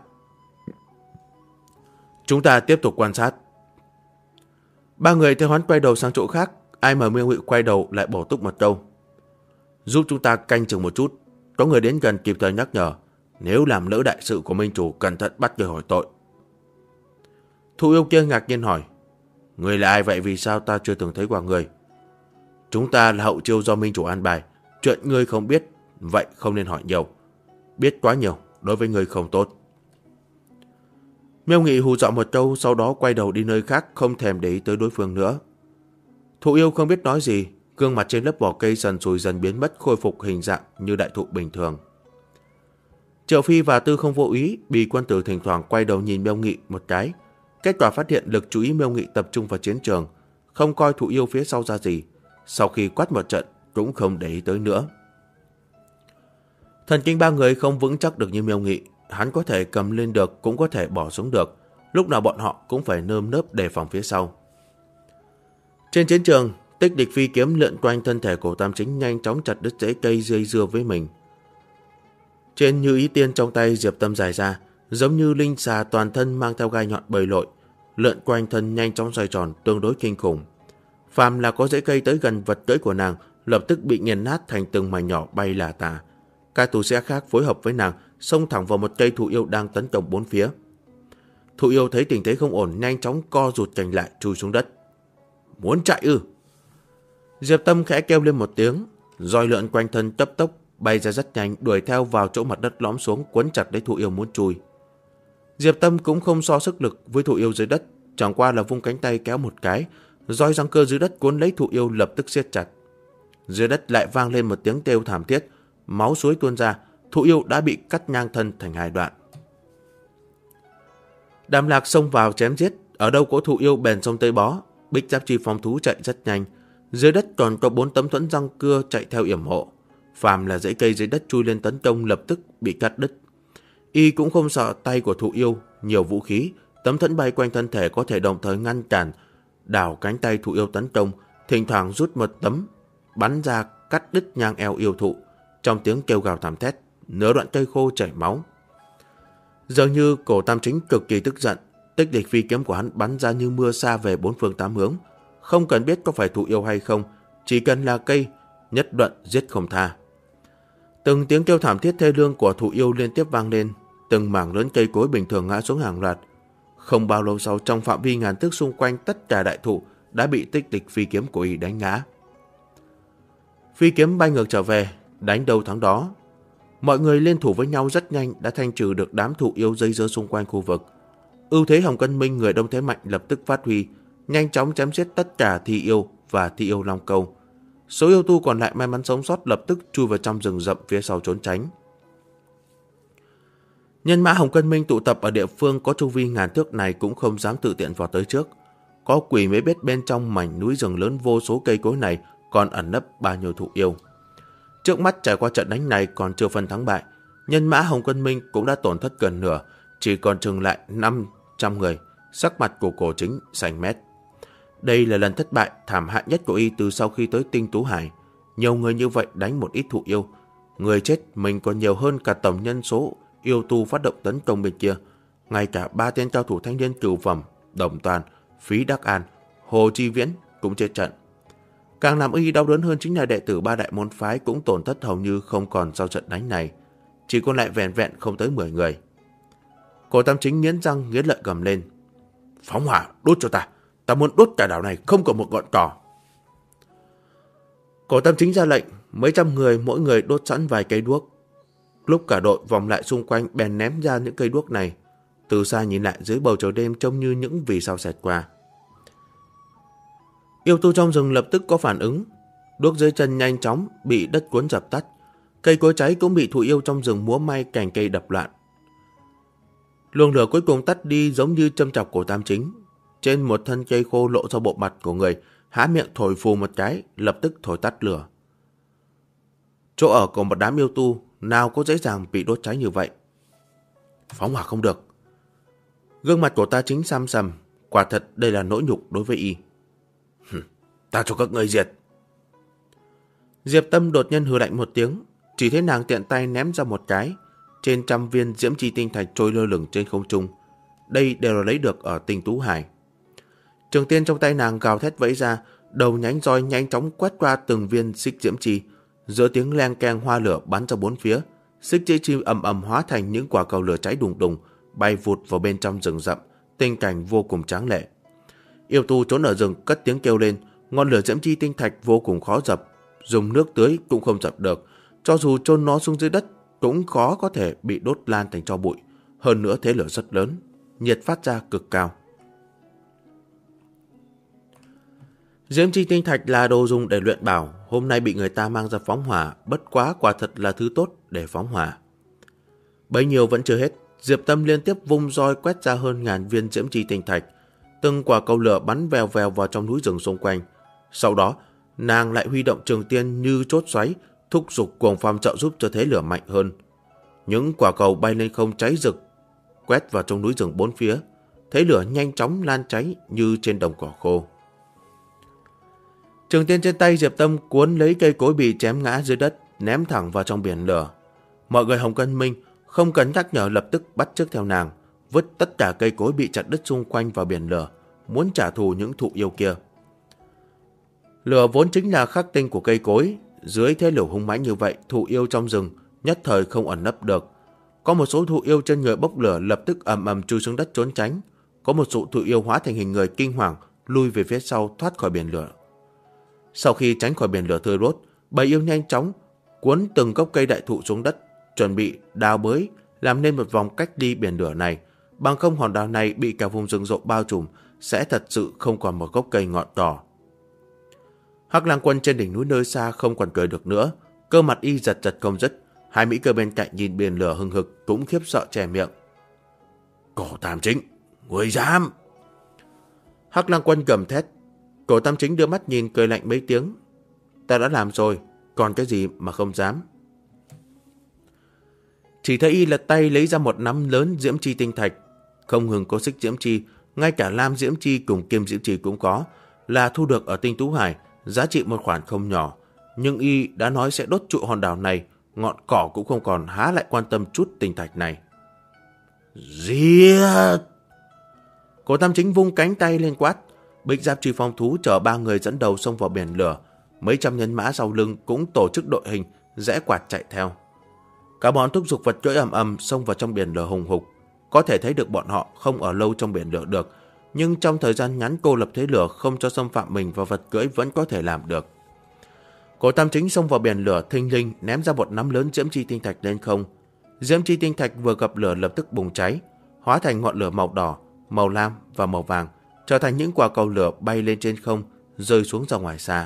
Chúng ta tiếp tục quan sát. Ba người theo hắn quay đầu sang chỗ khác. Ai mà Miêu Ngụy quay đầu lại bổ túc một câu. Giúp chúng ta canh chừng một chút. Có người đến gần kịp thời nhắc nhở. Nếu làm lỡ đại sự của minh chủ, cẩn thận bắt người hỏi tội. Thụ yêu kia ngạc nhiên hỏi. Người là ai vậy, vì sao ta chưa từng thấy qua người? Chúng ta là hậu chiêu do minh chủ an bài. Chuyện ngươi không biết, vậy không nên hỏi nhiều. Biết quá nhiều, đối với ngươi không tốt. Miêu Nghị hù dọa một câu, sau đó quay đầu đi nơi khác, không thèm để ý tới đối phương nữa. Thụ yêu không biết nói gì, gương mặt trên lớp vỏ cây dần sùi dần biến mất, khôi phục hình dạng như đại thụ bình thường. Triệu Phi và Tư Không vô ý, bị quân tử thỉnh thoảng quay đầu nhìn Miêu Nghị một cái. Kết quả phát hiện lực chú ý Miêu Nghị tập trung vào chiến trường, không coi Thụ yêu phía sau ra gì. Sau khi quát một trận, cũng không để ý tới nữa. Thần kinh ba người không vững chắc được như Miêu Nghị. Hắn có thể cầm lên được, cũng có thể bỏ xuống được. Lúc nào bọn họ cũng phải nơm nớp đề phòng phía sau. Trên chiến trường, Tích Địch phi kiếm lượn quanh thân thể Cổ Tam Chính, nhanh chóng chặt đứt rễ cây dây dưa với mình. Trên Như Ý Tiên trong tay Diệp Tâm dài ra, giống như linh xà toàn thân mang theo gai nhọn bơi lội, lượn quanh thân nhanh chóng xoay tròn, tương đối kinh khủng. Phàm là có rễ cây tới gần vật cưỡi của nàng, lập tức bị nghiền nát thành từng mảnh nhỏ bay lả tả. Các tù xe khác phối hợp với nàng, xông thẳng vào một cây thụ yêu đang tấn công bốn phía. Thụ yêu thấy tình thế không ổn, nhanh chóng co rụt cành lại, chui xuống đất. Muốn chạy ư? Diệp Tâm khẽ kêu lên một tiếng, roi lượn quanh thân tấp tốc bay ra rất nhanh, đuổi theo vào chỗ mặt đất lõm xuống, quấn chặt lấy thụ yêu muốn chui. Diệp Tâm cũng không so sức lực với thụ yêu dưới đất, chẳng qua là vung cánh tay kéo một cái, roi răng cơ dưới đất cuốn lấy thụ yêu lập tức siết chặt. Dưới đất lại vang lên một tiếng kêu thảm thiết, máu suối tuôn ra, thụ yêu đã bị cắt ngang thân thành hai đoạn. Đàm Lạc xông vào chém giết, ở đâu có thụ yêu bèn xông tới bó. Bích Giáp Chi phong thú chạy rất nhanh, dưới đất còn có 4 tấm thuẫn răng cưa chạy theo yểm hộ. Phàm là rễ cây dưới đất chui lên tấn công lập tức bị cắt đứt. Y cũng không sợ tay của thụ yêu nhiều vũ khí, tấm thuẫn bay quanh thân thể có thể đồng thời ngăn cản đảo cánh tay thụ yêu tấn công, thỉnh thoảng rút một tấm bắn ra cắt đứt nhang eo yêu thụ. Trong tiếng kêu gào thảm thét, nửa đoạn cây khô chảy máu. Dường như Cổ Tam Chính cực kỳ tức giận, Tích Địch phi kiếm của hắn bắn ra như mưa sa về 4 phương 8 hướng. Không cần biết có phải thụ yêu hay không, chỉ cần là cây, nhất đoạn giết không tha. Từng tiếng kêu thảm thiết thê lương của thụ yêu liên tiếp vang lên, từng mảng lớn cây cối bình thường ngã xuống hàng loạt. Không bao lâu sau, trong phạm vi ngàn thước xung quanh, tất cả đại thụ đã bị Tích Địch phi kiếm của y đánh ngã. Phi kiếm bay ngược trở về, đánh đâu thắng đó. Mọi người liên thủ với nhau rất nhanh đã thanh trừ được đám thụ yêu dây dưa xung quanh khu vực. Ưu thế Hồng Cân Minh, người đông thế mạnh, lập tức phát huy, nhanh chóng chém giết tất cả thi yêu và thi yêu long câu. Số yêu tu còn lại may mắn sống sót lập tức chui vào trong rừng rậm phía sau trốn tránh. Nhân mã Hồng Cân Minh tụ tập ở địa phương có chu vi ngàn thước này cũng không dám tự tiện vào tới trước. Có quỷ mới biết bên trong mảnh núi rừng lớn vô số cây cối này còn ẩn nấp bao nhiêu thụ yêu. Trước mắt trải qua trận đánh này còn chưa phân thắng bại, nhân mã Hồng Cân Minh cũng đã tổn thất gần nửa, chỉ còn chừng lại 500 người. Sắc mặt của Cổ Chính xanh mét. Đây là lần thất bại thảm hại nhất của y từ sau khi tới Tinh Tú Hải. Nhiều người như vậy đánh một ít thụ yêu, người chết mình còn nhiều hơn cả tổng nhân số yêu tu phát động tấn công bên kia. Ngay cả 3 tên cao thủ thanh niên cửu phẩm, Đồng Toàn, Phí Đắc An, Hồ Chi Viễn cũng chết trận. Càng làm y đau đớn hơn chính là đệ tử 3 đại môn phái cũng tổn thất hầu như không còn sau trận đánh này, chỉ còn lại vẹn vẹn không tới 10 người. Cổ Tam Chính nghiến răng nghiến lợi gầm lên. Phóng hỏa, đốt cho ta! Ta muốn đốt cả đảo này không còn một ngọn cỏ. Cổ Tam Chính ra lệnh, mấy trăm người mỗi người đốt sẵn vài cây đuốc. Lúc cả đội vòng lại xung quanh bèn ném ra những cây đuốc này. Từ xa nhìn lại, dưới bầu trời đêm trông như những vì sao xẹt qua. Yêu tu trong rừng lập tức có phản ứng. Đuốc dưới chân nhanh chóng bị đất cuốn dập tắt. Cây cối cháy cũng bị thụ yêu trong rừng múa may, cành cây đập loạn. Luồng lửa cuối cùng tắt đi giống như châm chọc Cổ Tam Chính. Trên một thân cây khô lộ ra bộ mặt của người, há miệng thổi phù một cái, lập tức thổi tắt lửa. Chỗ ở của một đám yêu tu nào có dễ dàng bị đốt cháy như vậy. Phóng hỏa không được. Gương mặt của ta Chính xăm xầm, quả thật đây là nỗi nhục đối với y. Ta cho các người diệt. Diệp Tâm đột nhiên hừ lạnh một tiếng, chỉ thấy nàng tiện tay ném ra một cái, trên trăm viên diễm chi tinh thạch trôi lơ lửng trên không trung. Đây đều là lấy được ở Tinh Tú Hải. Trường tiên trong tay nàng gào thét vẫy ra, đầu nhánh roi nhanh chóng quét qua từng viên xích diễm chi. Giữa tiếng leng keng hoa lửa bắn ra bốn phía, xích diễm chi ầm ầm hóa thành những quả cầu lửa cháy đùng đùng, bay vụt vào bên trong rừng rậm, tình cảnh vô cùng tráng lệ. Yêu tu trốn ở rừng cất tiếng kêu lên, ngọn lửa diễm chi tinh thạch vô cùng khó dập, dùng nước tưới cũng không dập được, cho dù chôn nó xuống dưới đất cũng khó có thể bị đốt lan thành tro bụi. Hơn nữa thế lửa rất lớn, nhiệt phát ra cực cao. Diễm chi tinh thạch là đồ dùng để luyện bảo, hôm nay bị người ta mang ra phóng hỏa, bất quá quả thật là thứ tốt để phóng hỏa. Bấy nhiêu vẫn chưa hết, Diệp Tâm liên tiếp vung roi quét ra hơn ngàn viên diễm chi tinh thạch, từng quả cầu lửa bắn vèo vèo vào trong núi rừng xung quanh. Sau đó, nàng lại huy động trường tiên như chốt xoáy, thúc giục cuồng phong trợ giúp cho thế lửa mạnh hơn. Những quả cầu bay lên không cháy rực, quét vào trong núi rừng bốn phía, thế lửa nhanh chóng lan cháy như trên đồng cỏ khô. Trường tiên trên tay Diệp Tâm cuốn lấy cây cối bị chém ngã dưới đất, ném thẳng vào trong biển lửa. Mọi người Hồng Cân Minh không cần nhắc nhở lập tức bắt chước theo nàng, vứt tất cả cây cối bị chặt đứt xung quanh vào biển lửa, muốn trả thù những thụ yêu kia. Lửa vốn chính là khắc tinh của cây cối, dưới thế lửa hung mãnh như vậy, thụ yêu trong rừng nhất thời không ẩn nấp được. Có một số thụ yêu trên người bốc lửa lập tức ầm ầm chui xuống đất trốn tránh, có một số thụ yêu hóa thành hình người kinh hoàng lui về phía sau thoát khỏi biển lửa. Sau khi tránh khỏi biển lửa thiêu đốt, bầy yêu nhanh chóng cuốn từng gốc cây đại thụ xuống đất, chuẩn bị đào bới làm nên một vòng cách ly biển lửa này. Bằng không hòn đảo này bị cả vùng rừng rộ bao trùm, sẽ thật sự không còn một gốc cây ngọn cỏ. Hắc Lang Quân trên đỉnh núi nơi xa không còn cười được nữa, cơ mặt y giật giật không dứt. Hai mỹ cơ bên cạnh nhìn biển lửa hừng hực cũng khiếp sợ che miệng. Cổ Tam Chính, người dám! Hắc Lang Quân gầm thét. Cổ Tam Chính đưa mắt nhìn cười lạnh mấy tiếng. Ta đã làm rồi, còn cái gì mà không dám? Chỉ thấy y lật tay lấy ra một nắm lớn diễm chi tinh thạch. Không ngừng có xích diễm chi, ngay cả lam diễm chi cùng kim diễm chi cũng có, là thu được ở Tinh Tú Hải, giá trị một khoản không nhỏ. Nhưng y đã nói sẽ đốt trụi hòn đảo này, ngọn cỏ cũng không còn, há lại quan tâm chút tinh thạch này. Giết! Cổ Tam Chính vung cánh tay lên quát. Bích giáp truy phong thú chở ba người dẫn đầu xông vào biển lửa, mấy trăm nhân mã sau lưng cũng tổ chức đội hình rẽ quạt chạy theo. Cả bọn thúc giục vật cưỡi ầm ầm xông vào trong biển lửa hùng hục. Có thể thấy được bọn họ không ở lâu trong biển lửa được, nhưng trong thời gian ngắn cô lập thế lửa không cho xâm phạm mình và vật cưỡi vẫn có thể làm được. Cổ Tam Chính xông vào biển lửa thình lình ném ra một nắm lớn diễm chi tinh thạch lên không. Diễm chi tinh thạch vừa gặp lửa lập tức bùng cháy, hóa thành ngọn lửa màu đỏ, màu lam và màu vàng, trở thành những quả cầu lửa bay lên trên không, rơi xuống ra ngoài xa.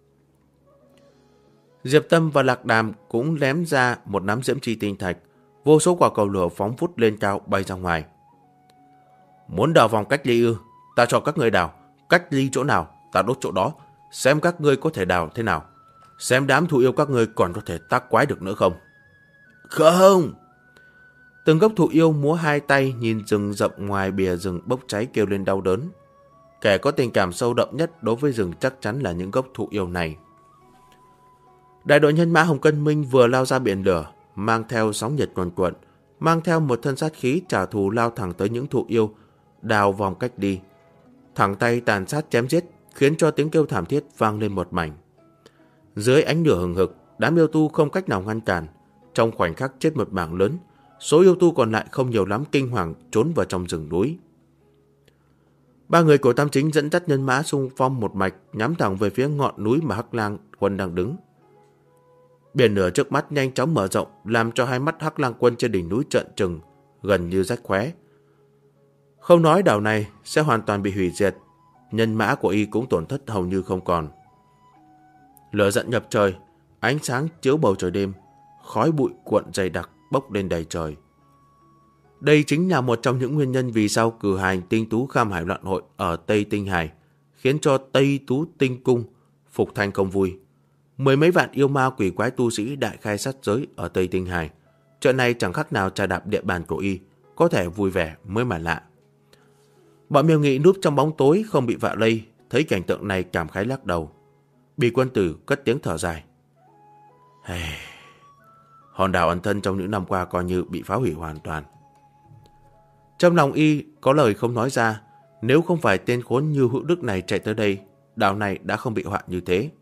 Diệp Tâm và Lạc Đàm cũng ném ra một nắm diễm chi tinh thạch, vô số quả cầu lửa phóng vút lên cao bay ra ngoài. Muốn đào vòng cách ly ư? Ta cho các ngươi đào, cách ly chỗ nào, ta đốt chỗ đó, xem các ngươi có thể đào thế nào, xem đám thụ yêu các ngươi còn có thể tác quái được nữa không. Không! Từng gốc thụ yêu múa hai tay nhìn rừng rậm ngoài bìa rừng bốc cháy kêu lên đau đớn. Kẻ có tình cảm sâu đậm nhất đối với rừng chắc chắn là những gốc thụ yêu này. Đại đội nhân mã Hồng Cân Minh vừa lao ra biển lửa, mang theo sóng nhiệt cuồn cuộn, mang theo một thân sát khí trả thù lao thẳng tới những thụ yêu, đào vòng cách đi. Thẳng tay tàn sát chém giết, khiến cho tiếng kêu thảm thiết vang lên một mảnh. Dưới ánh lửa hừng hực, đám yêu tu không cách nào ngăn cản. Trong khoảnh khắc chết một mảng lớn, số yêu tu còn lại không nhiều lắm kinh hoàng trốn vào trong rừng núi. Ba người của Tam Chính dẫn dắt nhân mã xung phong một mạch, nhắm thẳng về phía ngọn núi mà Hắc Lang Quân đang đứng. Biển lửa trước mắt nhanh chóng mở rộng, làm cho hai mắt Hắc Lang Quân trên đỉnh núi trợn trừng, gần như rách khóe. Không nói đảo này sẽ hoàn toàn bị hủy diệt, nhân mã của y cũng tổn thất hầu như không còn. Lửa giận ngập trời, ánh sáng chiếu bầu trời đêm, khói bụi cuộn dày đặc bốc lên đầy trời. Đây chính là một trong những nguyên nhân vì sao cử hành Tinh Tú Kham Hải loạn hội ở Tây Tinh Hải, khiến cho Tây Tú Tinh Cung phục thành không vui. Mười mấy vạn yêu ma quỷ quái tu sĩ đại khai sát giới ở Tây Tinh Hải. Chuyện này chẳng khác nào trà đạp địa bàn của y, có thể vui vẻ mới mà lạ. Bọn Miêu Nghị núp trong bóng tối không bị vạ lây, thấy cảnh tượng này cảm khái lắc đầu. Bì Quân Tử cất tiếng thở dài. hòn đảo ẩn thân trong những năm qua coi như bị phá hủy hoàn toàn. Trong lòng y có lời không nói ra, nếu không phải tên khốn như Hữu Đức này chạy tới đây, đảo này đã không bị hoạn như thế.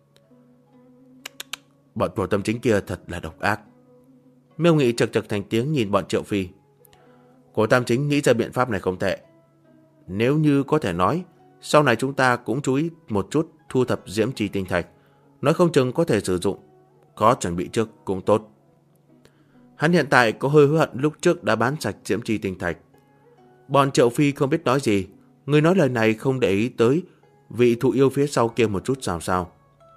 Bọn Cổ Tâm Chính kia thật là độc ác. Miêu Nghị chật chật thành tiếng nhìn bọn Triệu Phi. Cổ Tam Chính nghĩ ra biện pháp này không tệ. Nếu như có thể nói, sau này chúng ta cũng chú ý một chút thu thập diễm trì tinh thạch. Nói không chừng có thể sử dụng, có chuẩn bị trước cũng tốt. Hắn hiện tại có hơi hối hận lúc trước đã bán sạch diễm trì tinh thạch. Bọn Triệu Phi không biết nói gì. Người nói lời này không để ý tới vị thụ yêu phía sau kia một chút sao.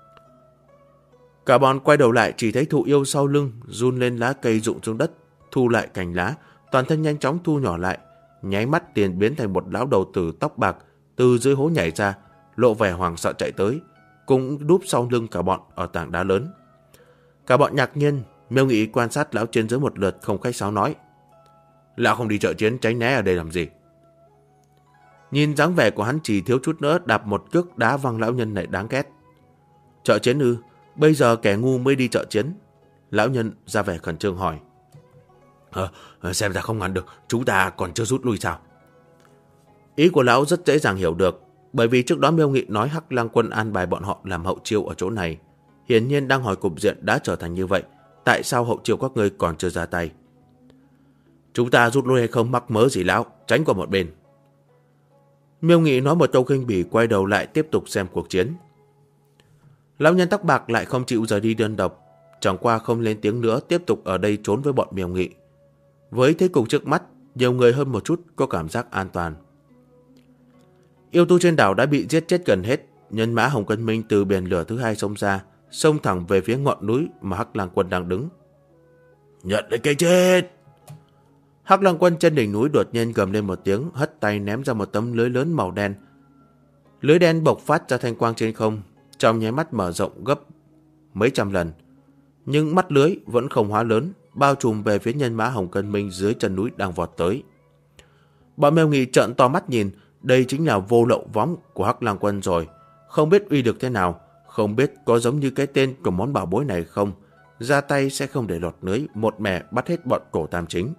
Cả bọn quay đầu lại chỉ thấy thụ yêu sau lưng run lên lá cây rụng xuống đất, thu lại cành lá, toàn thân nhanh chóng thu nhỏ lại, nháy mắt liền biến thành một lão đầu tử tóc bạc từ dưới hố nhảy ra, lộ vẻ hoảng sợ chạy tới, cũng đúp sau lưng cả bọn ở tảng đá lớn. Cả bọn ngạc nhiên. Miêu Nghị quan sát lão trên dưới một lượt, không khách sáo nói: lão không đi chợ chiến tránh né ở đây làm gì? Nhìn dáng vẻ của hắn chỉ thiếu chút nữa đạp một cước đá văng lão nhân này đáng ghét. Chợ chiến ư? Bây giờ kẻ ngu mới đi chợ chiến. Lão nhân ra vẻ khẩn trương hỏi: xem ra không ngăn được, chúng ta còn chưa rút lui sao? Ý của lão rất dễ dàng hiểu được, bởi vì trước đó Miêu Nghị nói Hắc Lang Quân an bài bọn họ làm hậu chiêu ở chỗ này. Hiển nhiên đang hỏi cục diện đã trở thành như vậy, tại sao hậu chiêu các ngươi còn chưa ra tay? Chúng ta rút lui hay không mắc mớ gì lão, tránh qua một bên. Miêu Nghị nói một câu khinh bỉ, quay đầu lại tiếp tục xem cuộc chiến. Lão nhân tóc bạc lại không chịu rời đi đơn độc, chẳng qua không lên tiếng nữa, tiếp tục ở đây trốn với bọn Miêu Nghị. Với thế cục trước mắt, nhiều người hơn một chút có cảm giác an toàn. Yêu tu trên đảo đã bị giết chết gần hết. Nhân mã Hồng Cân Minh từ biển lửa thứ hai xông ra, xông thẳng về phía ngọn núi mà Hắc Lang Quân đang đứng. Nhận lấy cái chết! Hắc Lang Quân trên đỉnh núi đột nhiên gầm lên một tiếng, hất tay ném ra một tấm lưới lớn màu đen. Lưới đen bộc phát ra thanh quang trên không, trong nháy mắt mở rộng gấp mấy trăm lần. Nhưng mắt lưới vẫn không hóa lớn, bao trùm về phía nhân mã Hồng Cân Minh dưới chân núi đang vọt tới. Bọn Miêu Nghị trợn to mắt nhìn, đây chính là vô lậu võng của Hắc Lang Quân rồi. Không biết uy lực thế nào, không biết có giống như cái tên của món bảo bối này không. Ra tay sẽ không để lọt lưới, một mẻ bắt hết bọn Cổ Tam Chính.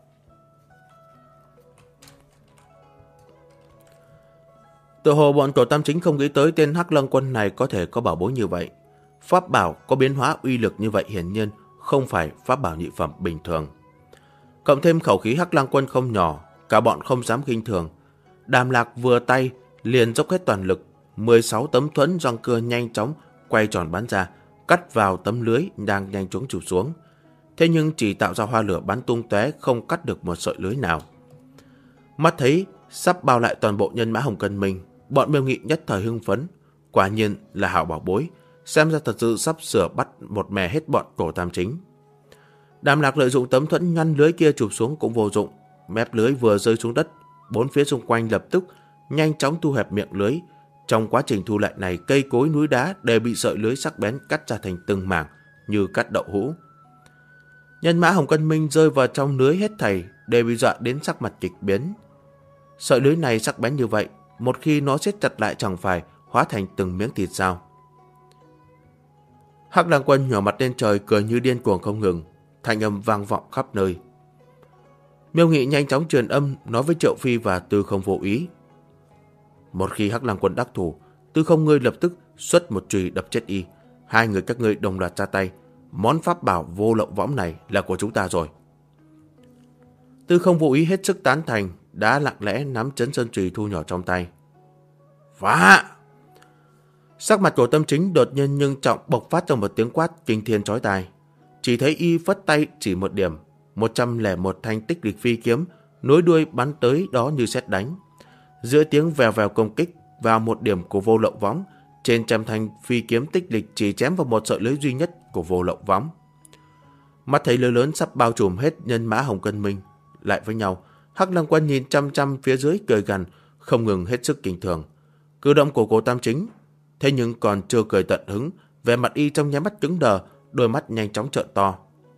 Tự hồ bọn Cổ Tam Chính không nghĩ tới tên Hắc Lang Quân này có thể có bảo bối như vậy. Pháp bảo có biến hóa uy lực như vậy hiển nhiên không phải pháp bảo nhị phẩm bình thường. Cộng thêm khẩu khí Hắc Lang Quân không nhỏ, cả bọn không dám khinh thường. Đàm Lạc vừa tay liền dốc hết toàn lực, 16 tấm thuẫn răng cưa nhanh chóng quay tròn bắn ra, cắt vào tấm lưới đang nhanh chóng chụp xuống. Thế nhưng chỉ tạo ra hoa lửa bắn tung tóe, không cắt được một sợi lưới nào. Mắt thấy sắp bao lại toàn bộ nhân mã Hồng Cân Minh, bọn Miêu Nghị nhất thời hưng phấn. Quả nhiên là hảo bảo bối, xem ra thật sự sắp sửa bắt một mẻ hết bọn Cổ Tam Chính. Đàm Lạc lợi dụng tấm thuẫn ngăn lưới kia chụp xuống cũng vô dụng. Mép lưới vừa rơi xuống đất, bốn phía xung quanh lập tức nhanh chóng thu hẹp miệng lưới. Trong quá trình thu lại này, cây cối núi đá đều bị sợi lưới sắc bén cắt ra thành từng mảng như cắt đậu hũ. Nhân mã Hồng Cân Minh rơi vào trong lưới hết thảy đều bị dọa đến sắc mặt kịch biến. Sợi lưới này sắc bén như vậy, một khi nó siết chặt lại chẳng phải hóa thành từng miếng thịt sao? Hắc Lang Quân ngửa mặt lên trời cười như điên cuồng không ngừng, thanh âm vang vọng khắp nơi. Miêu Nghị nhanh chóng truyền âm nói với Triệu Phi và Tư Không Vô Ý. Một khi Hắc Lang Quân đắc thủ, Tư Không ngươi lập tức xuất một chùy đập chết y. Hai người các ngươi đồng loạt ra tay, món pháp bảo vô lậu võng này là của chúng ta rồi. Tư Không Vô Ý hết sức tán thành, đã lặng lẽ nắm chấn sơn chùy thu nhỏ trong tay. Phá! Sắc mặt của Tâm Chính đột nhiên nhưng trọng bộc phát trong một tiếng quát kinh thiên chói tai. Chỉ thấy y phất tay chỉ một điểm, 101 thanh tích lịch phi kiếm nối đuôi bắn tới đó như sét đánh. Giữa tiếng vèo vèo công kích vào một điểm của vô lậu võng, trên trăm thanh phi kiếm tích lịch chỉ chém vào một sợi lưới duy nhất của vô lậu võng. Mắt thấy lưới lớn sắp bao trùm hết nhân mã Hồng Cân Minh lại với nhau, Hắc Lang Quân nhìn chăm chăm phía dưới cười gằn, không ngừng hết sức kinh thường. Cử động của Cổ Tam Chính, thế nhưng còn chưa cười tận hứng, vẻ mặt y trong nháy mắt cứng đờ, đôi mắt nhanh chóng trợn to.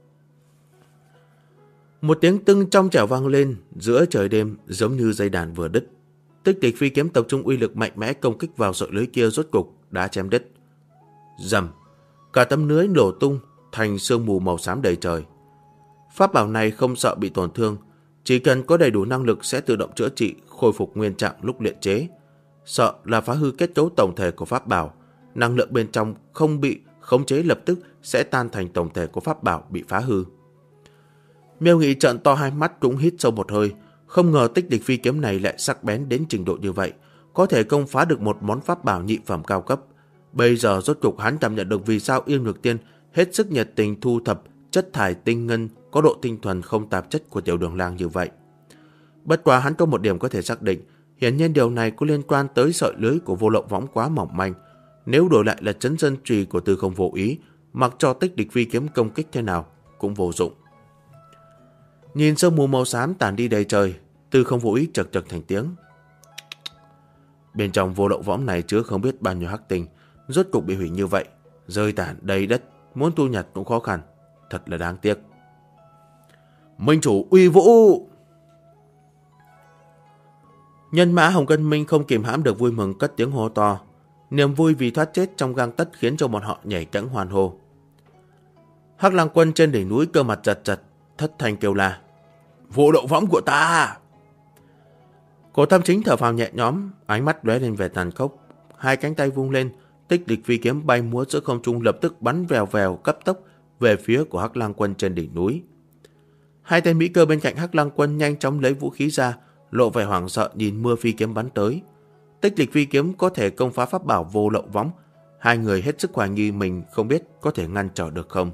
Một tiếng tưng trong trẻo vang lên giữa trời đêm, giống như dây đàn vừa đứt. Tích lịch phi kiếm tập trung uy lực mạnh mẽ công kích vào sợi lưới kia, rốt cục đã chém đứt. Rầm, cả tấm lưới nổ tung, thành sương mù màu xám đầy trời. Pháp bảo này không sợ bị tổn thương, chỉ cần có đầy đủ năng lực sẽ tự động chữa trị, khôi phục nguyên trạng lúc luyện chế. Sợ là phá hư kết cấu tổng thể của pháp bảo, năng lượng bên trong không bị khống chế lập tức sẽ tan thành tổng thể của pháp bảo bị phá hư. Miêu Nghị trợn to hai mắt cũng hít sâu một hơi, không ngờ tích địch phi kiếm này lại sắc bén đến trình độ như vậy, có thể công phá được một món pháp bảo nhị phẩm cao cấp. Bây giờ rốt cục hắn cảm nhận được vì sao Yên Ngược Tiên hết sức nhiệt tình thu thập chất thải tinh ngân có độ tinh thuần không tạp chất của Tiểu Đường Lang như vậy. Bất quá hắn có một điểm có thể xác định, hiển nhiên điều này có liên quan tới sợi lưới của Vô Lậu Võng quá mỏng manh. Nếu đổi lại là Chấn Sơn Chùy của Tư Không Vô Ý, mặc cho tích địch phi kiếm công kích thế nào cũng vô dụng. Nhìn sương mù màu xám tàn đi đầy trời, Tư Không Vô Ý chật thành tiếng. Bên trong Vô Lậu Võng này chứa không biết bao nhiêu hắc tinh, rốt cục bị hủy như vậy, rơi tàn đầy đất, muốn thu nhặt cũng khó khăn, thật là đáng tiếc. Minh chủ uy vũ! Nhân mã Hồng Cân Minh không kìm hãm được vui mừng cất tiếng hô to. Niềm vui vì thoát chết trong gang tấc khiến cho bọn họ nhảy cẫng hoan hô. Hắc Lang Quân trên đỉnh núi cơ mặt giật, thất thanh kêu la. Vô Lậu Võng của ta! Cổ Tam Chính thở phào nhẹ nhõm, ánh mắt lóe lên vẻ tàn khốc. Hai cánh tay vung lên, tích địch phi kiếm bay múa giữa không trung lập tức bắn vèo vèo cấp tốc về phía của Hắc Lang Quân trên đỉnh núi. Hai tên mỹ cơ bên cạnh Hắc Lang Quân nhanh chóng lấy vũ khí ra, lộ vẻ hoảng sợ nhìn mưa phi kiếm bắn tới. Tích địch phi kiếm có thể công phá pháp bảo Vô Lậu Võng, hai người hết sức hoài nghi mình không biết có thể ngăn trở được không.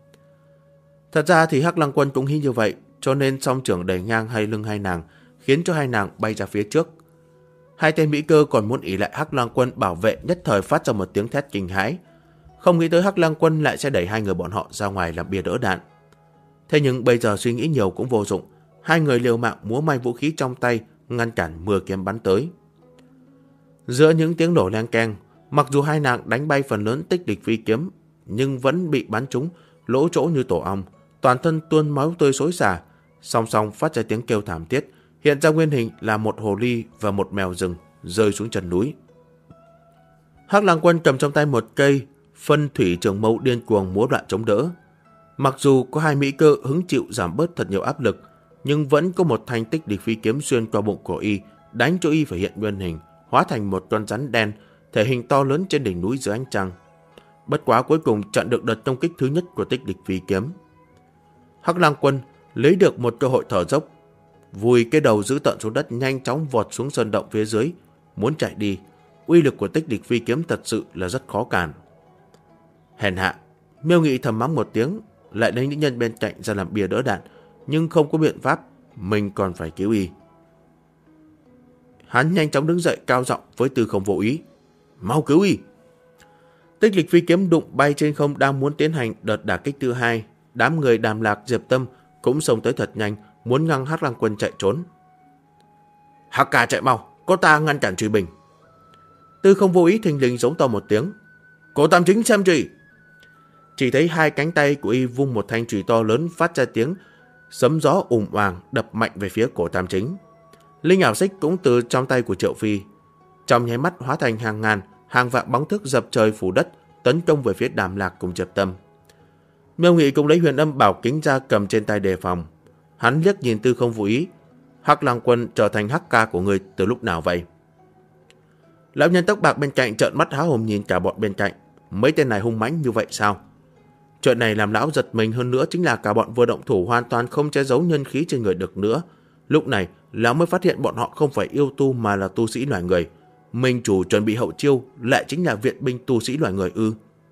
Thật ra thì Hắc Lang Quân cũng nghĩ như vậy, cho nên song trưởng đẩy ngang hai lưng hai nàng, khiến cho hai nàng bay ra phía trước. Hai tên mỹ cơ còn muốn ỷ lại Hắc Lang Quân bảo vệ, nhất thời phát ra một tiếng thét kinh hãi. Không nghĩ tới Hắc Lang Quân lại sẽ đẩy hai người bọn họ ra ngoài làm bia đỡ đạn. Thế nhưng bây giờ suy nghĩ nhiều cũng vô dụng, hai người liều mạng múa may vũ khí trong tay ngăn cản mưa kiếm bắn tới. Giữa những tiếng nổ leng keng, mặc dù hai nàng đánh bay phần lớn tích địch phi kiếm, nhưng vẫn bị bắn trúng, lỗ chỗ như tổ ong, toàn thân tuôn máu tươi xối xả, song song phát ra tiếng kêu thảm thiết, hiện ra nguyên hình là một hồ ly và một mèo rừng rơi xuống chân núi. Hắc Lang Quân cầm trong tay một cây phân thủy trường mâu điên cuồng múa đoạn chống đỡ. Mặc dù có hai mỹ cơ hứng chịu giảm bớt thật nhiều áp lực, nhưng vẫn có một thanh tích địch phi kiếm xuyên qua bụng của y, đánh cho y phải hiện nguyên hình, hóa thành một con rắn đen, thể hình to lớn trên đỉnh núi dưới ánh trăng. Bất quá cuối cùng chặn được đợt công kích thứ nhất của tích địch phi kiếm. Hắc Lang Quân lấy được một cơ hội thở dốc, vùi cái đầu giữ tận xuống đất, nhanh chóng vọt xuống sơn động phía dưới, muốn chạy đi. Uy lực của tích địch phi kiếm thật sự là rất khó cản. Hèn hạ, Miêu Nghị thầm mắng một tiếng, lại lấy những nhân bên cạnh ra làm bia đỡ đạn, nhưng không có biện pháp, mình còn phải cứu y. Hắn nhanh chóng đứng dậy cao giọng với Tư Không Vô Ý. Mau cứu y! Tích địch phi kiếm đụng bay trên không đang muốn tiến hành đợt đả kích thứ hai. Đám người Đàm Lạc, Diệp Tâm cũng xông tới thật nhanh, muốn ngăn Hắc Lang Quân chạy trốn. Hắc ca chạy mau, có ta ngăn cản truy bình. Tư Không Vô Ý thình lình giống to một tiếng. Cổ Tam Chính xem chùy! Chỉ thấy hai cánh tay của y vung một thanh chùy to lớn phát ra tiếng sấm gió ùng oàng đập mạnh về phía Cổ Tam Chính. Linh ảo xích cũng từ trong tay của Triệu Phi, trong nháy mắt hóa thành hàng ngàn, hàng vạn bóng thức dập trời phủ đất, tấn công về phía Đàm Lạc cùng Diệp Tâm. Miêu Nghị cũng lấy huyền âm bảo kính ra cầm trên tay đề phòng. Hắn liếc nhìn Tư Không Vô Ý. Hắc Lang Quân trở thành Hắc ca của người từ lúc nào vậy? Lão nhân tóc bạc bên cạnh trợn mắt há hồn nhìn cả bọn bên cạnh. Mấy tên này hung mãnh như vậy sao? Chuyện này làm lão giật mình hơn nữa chính là cả bọn vừa động thủ hoàn toàn không che giấu nhân khí trên người được nữa. Lúc này, lão mới phát hiện bọn họ không phải yêu tu mà là tu sĩ loài người. Minh chủ chuẩn bị hậu chiêu lại chính là viện binh tu sĩ loài người ư?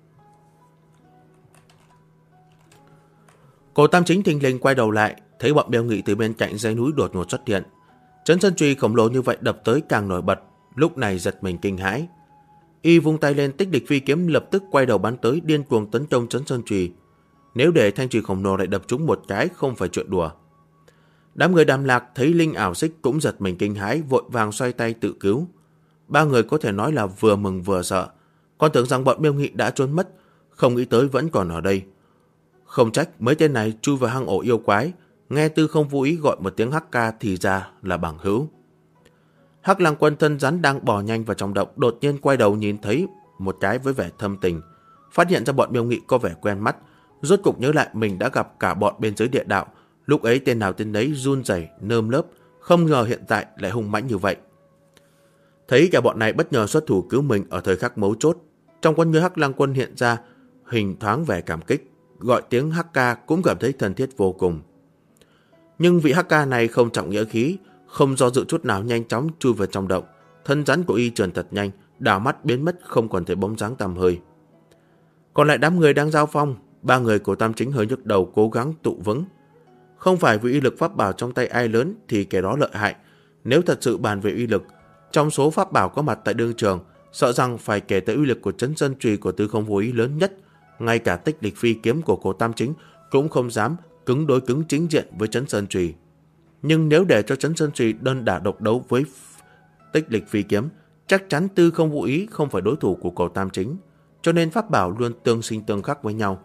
Cổ Tam Chính thình lình quay đầu lại, thấy bọn Miêu Nghị từ bên cạnh dãy núi đột ngột xuất hiện. Chấn Sơn Chùy khổng lồ như vậy đập tới càng nổi bật, lúc này giật mình kinh hãi. Y vung tay lên, tích địch phi kiếm lập tức quay đầu bắn tới, điên cuồng tấn công Chấn Sơn Chùy. Nếu để thanh chùy khổng lồ lại đập trúng một cái không phải chuyện đùa. Đám người Đàm Lạc thấy linh ảo xích cũng giật mình kinh hãi, vội vàng xoay tay tự cứu. Ba người có thể nói là vừa mừng vừa sợ, còn tưởng rằng bọn Miêu Nghị đã trốn mất, không nghĩ tới vẫn còn ở đây. Không trách mấy tên này chui vào hang ổ yêu quái, nghe Tư Không Vô Ý gọi một tiếng Hắc ca thì ra là bằng hữu. Hắc Lang Quân thân rắn đang bò nhanh vào trong động, đột nhiên quay đầu nhìn thấy một cái với vẻ thâm tình, phát hiện ra bọn Miêu Nghị có vẻ quen mắt, rốt cục nhớ lại mình đã gặp cả bọn bên dưới địa đạo. Lúc ấy tên nào tên nấy run rẩy nơm lớp, không ngờ hiện tại lại hung mãnh như vậy. Thấy cả bọn này bất ngờ xuất thủ cứu mình ở thời khắc mấu chốt, trong con người Hắc Lang Quân hiện ra hình thoáng vẻ cảm kích, gọi tiếng Hắc Ca cũng cảm thấy thân thiết vô cùng. Nhưng vị Hắc Ca này không trọng nghĩa khí, không do dự chút nào nhanh chóng chui vào trong động. Thân rắn của y trườn thật nhanh, đảo mắt biến mất không còn thấy bóng dáng tăm hơi. Còn lại đám người đang giao phong, ba người của Tam Chính hơi nhức đầu cố gắng tụ vững. Không phải vì uy lực pháp bảo trong tay ai lớn thì kẻ đó lợi hại. Nếu thật sự bàn về uy lực, trong số pháp bảo có mặt tại đương trường, sợ rằng phải kể tới uy lực của Trấn Sơn Chùy của Tư Không Vô Ý lớn nhất. Ngay cả Tích Lịch Phi kiếm của cổ Tam Chính cũng không dám cứng đối cứng chính diện với Trấn Sơn Chùy. Nhưng nếu để cho Trấn Sơn Chùy đơn đả độc đấu với Tích Lịch Phi kiếm, chắc chắn Tư Không Vô Ý không phải đối thủ của cổ Tam Chính. Cho nên pháp bảo luôn tương sinh tương khắc với nhau.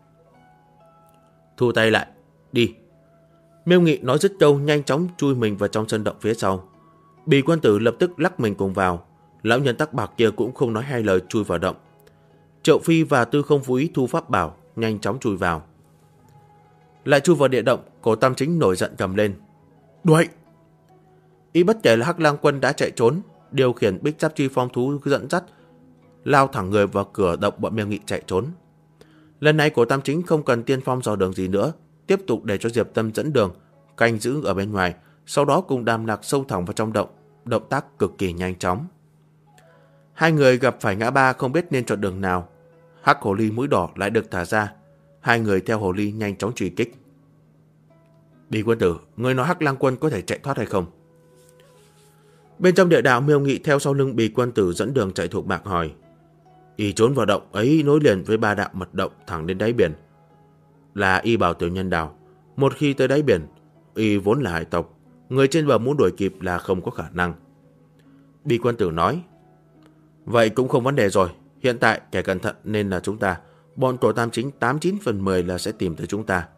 Thu tay lại, đi. Miêu Nghị nói dứt câu nhanh chóng chui mình vào trong sân động phía sau. Bì Quân Tử lập tức lắc mình cùng vào. Lão nhân tóc bạc kia cũng không nói hai lời chui vào động. Triệu Phi và Tư Không Vô Ý thu pháp bảo nhanh chóng chui vào. Lại chui vào địa động, cổ Tam Chính nổi giận gầm lên. Đuổi! Y bất kể là Hắc Lang Quân đã chạy trốn, điều khiển Bích Giáp Chi Phong thú dẫn dắt, lao thẳng người vào cửa động bọn Miêu Nghị chạy trốn. Lần này cổ Tam Chính không cần tiên phong dò đường gì nữa, tiếp tục để cho Diệp Tâm dẫn đường, canh giữ ở bên ngoài, sau đó cùng Đàm Lạc sâu thẳng vào trong động, động tác cực kỳ nhanh chóng. Hai người gặp phải ngã ba không biết nên chọn đường nào. Hắc hồ ly mũi đỏ lại được thả ra, hai người theo hồ ly nhanh chóng truy kích. Bì Quân Tử, người nói Hắc Lang Quân có thể chạy thoát hay không? Bên trong địa đạo, Miêu Nghị theo sau lưng Bì Quân Tử dẫn đường chạy thuộc bạc hỏi. Y trốn vào động ấy nối liền với ba đạo mật động thẳng đến đáy biển. Là y bảo tiểu nhân đào, một khi tới đáy biển, y vốn là hải tộc, người trên bờ muốn đuổi kịp là không có khả năng. Bì Quân Tử nói. Vậy cũng không vấn đề rồi, hiện tại kẻ cẩn thận nên là chúng ta, bọn cổ Tam Chính 89/10 là sẽ tìm tới chúng ta.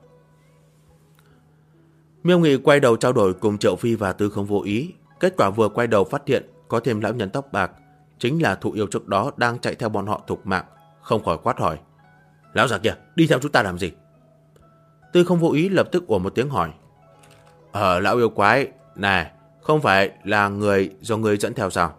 Miêu Nghị quay đầu trao đổi cùng Triệu Phi và Tư Không Vô Ý. Kết quả vừa quay đầu phát hiện có thêm lão nhân tóc bạc, chính là thụ yêu trước đó đang chạy theo bọn họ thục mạng, không khỏi quát hỏi. Lão già kia, đi theo chúng ta làm gì? Tư Không Vô Ý lập tức ủa một tiếng hỏi. Lão yêu quái, này, không phải là người do người dẫn theo sao?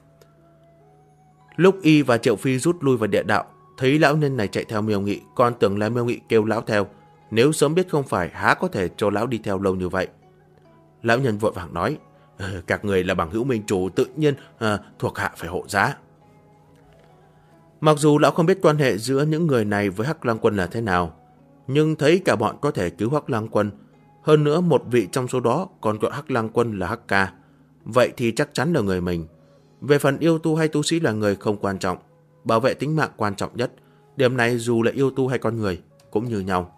Lúc y và Triệu Phi rút lui vào địa đạo, thấy lão nhân này chạy theo Miêu Nghị, còn tưởng là Miêu Nghị kêu lão theo. Nếu sớm biết không phải, há có thể cho lão đi theo lâu như vậy. Lão nhân vội vàng nói. Các người là bằng hữu minh chủ, tự nhiên thuộc hạ phải hộ giá. Mặc dù lão không biết quan hệ giữa những người này với Hắc Lang Quân là thế nào, nhưng thấy cả bọn có thể cứu Hắc Lang Quân, hơn nữa một vị trong số đó còn gọi Hắc Lang Quân là Hắc Ca, vậy thì chắc chắn là người mình. Về phần yêu tu hay tu sĩ là người không quan trọng, bảo vệ tính mạng quan trọng nhất. Điểm này dù là yêu tu hay con người cũng như nhau.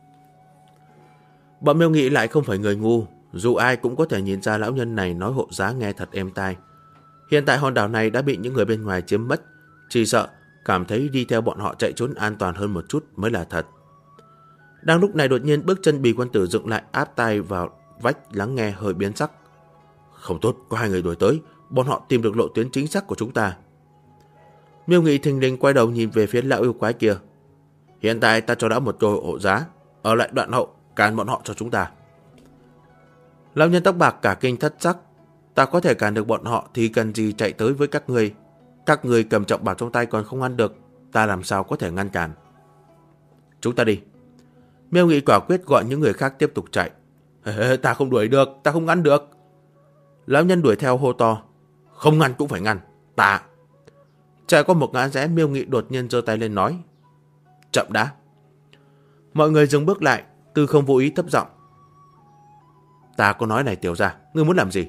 Bọn Miêu Nghị lại không phải người ngu, dù ai cũng có thể nhìn ra lão nhân này nói hộ giá nghe thật êm tai. Hiện tại hòn đảo này đã bị những người bên ngoài chiếm mất, chỉ sợ cảm thấy đi theo bọn họ chạy trốn an toàn hơn một chút mới là thật. Đang lúc này đột nhiên bước chân Bì Quân Tử dựng lại, áp tai vào vách lắng nghe hơi biến sắc. Không tốt, có hai người đuổi tới, bọn họ tìm được lộ tuyến chính xác của chúng ta. Miêu Nghị thình lình quay đầu nhìn về phía lão yêu quái kia. Hiện tại ta cho đã một cơ hội hộ giá, ở lại đoạn hậu cản bọn họ cho chúng ta. Lão nhân tóc bạc cả kinh thất sắc. Ta có thể cản được bọn họ thì cần gì chạy tới với các ngươi. Các ngươi cầm trọng bảo trong tay còn không ăn được, ta làm sao có thể ngăn cản. Chúng ta đi. Miêu Nghị quả quyết gọi những người khác tiếp tục chạy. Ta không đuổi được, ta không ngăn được. Lão nhân đuổi theo hô to. Không ngăn cũng phải ngăn, ta. Chạy qua một ngã rẽ, Miêu Nghị đột nhiên giơ tay lên nói. Chậm đã. Mọi người dừng bước lại, Tư Không Vô Ý thấp giọng. Ta có nói này tiểu gia, ngươi muốn làm gì?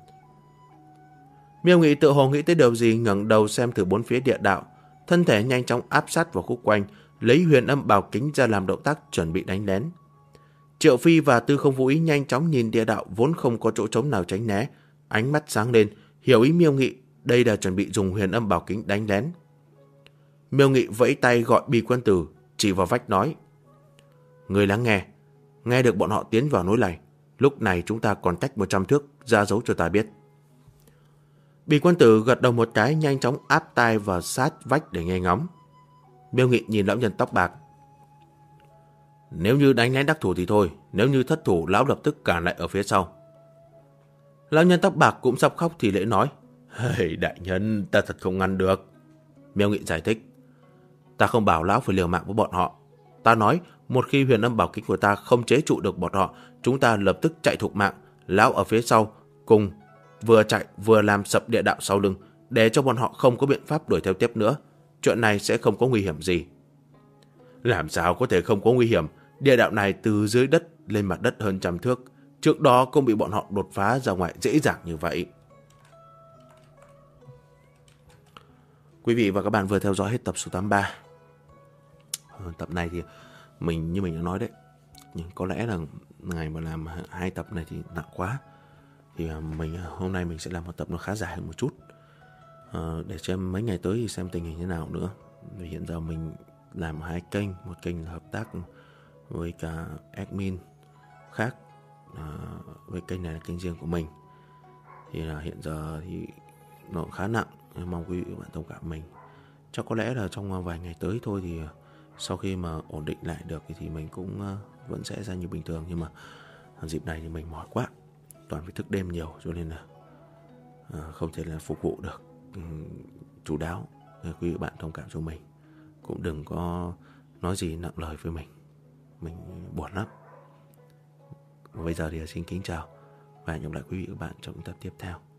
Miêu Nghị tự hồ nghĩ tới điều gì, ngẩng đầu xem thử bốn phía địa đạo, thân thể nhanh chóng áp sát vào khúc quanh, lấy huyền âm bảo kính ra làm động tác chuẩn bị đánh lén. Triệu Phi và Tư Không Vô Ý nhanh chóng nhìn địa đạo vốn không có chỗ trống nào tránh né, ánh mắt sáng lên, hiểu ý Miêu Nghị, đây là chuẩn bị dùng huyền âm bảo kính đánh lén. Miêu Nghị vẫy tay gọi Bì Quân Tử, chỉ vào vách nói. Người lắng nghe được bọn họ tiến vào núi này, lúc này chúng ta còn cách 100 thước, ra dấu cho ta biết. Bì Quân Tử gật đầu một cái, nhanh chóng áp tai vào sát vách để nghe ngóng. Miêu Nghị nhìn lão nhân tóc bạc. Nếu như đánh lén đắc thủ thì thôi, nếu như thất thủ lão lập tức cản lại ở phía sau. Lão nhân tóc bạc cũng sắp khóc thì lễ nói. Hey, đại nhân, ta thật không ngăn được. Miêu Nghị giải thích. Ta không bảo lão phải liều mạng với bọn họ. Ta nói, một khi huyền âm bảo kính của ta không chế trụ được bọn họ, chúng ta lập tức chạy thục mạng. Lão ở phía sau, cùng vừa chạy vừa làm sập địa đạo sau lưng, để cho bọn họ không có biện pháp đuổi theo tiếp nữa. Chuyện này sẽ không có nguy hiểm gì. Làm sao có thể không có nguy hiểm? Địa đạo này từ dưới đất lên mặt đất hơn 100 thước. Trước đó cũng bị bọn họ đột phá ra ngoài dễ dàng như vậy. Quý vị và các bạn vừa theo dõi hết tập số 83. Tập này thì như mình đã nói đấy, nhưng có lẽ là ngày mà làm 2 tập này thì nặng quá. Thì hôm nay mình sẽ làm một tập nó khá dài hơn một chút, để xem mấy ngày tới thì xem tình hình thế nào nữa. Vì hiện giờ mình làm 2 kênh, một kênh là hợp tác với cả admin khác, với kênh này là kênh riêng của mình. Thì là hiện giờ thì nó khá nặng, mong quý vị và bạn thông cảm mình. Chắc có lẽ là trong vài ngày tới thôi thì sau khi mà ổn định lại được thì mình cũng vẫn sẽ ra như bình thường. Nhưng mà dịp này thì mình mỏi quá, toàn phải thức đêm nhiều, cho nên là không thể là phục vụ được chú đáo. Quý vị bạn thông cảm cho mình, cũng đừng có nói gì nặng lời với mình buồn lắm. Và bây giờ thì xin kính chào và hẹn gặp lại quý vị và các bạn trong tập tiếp theo.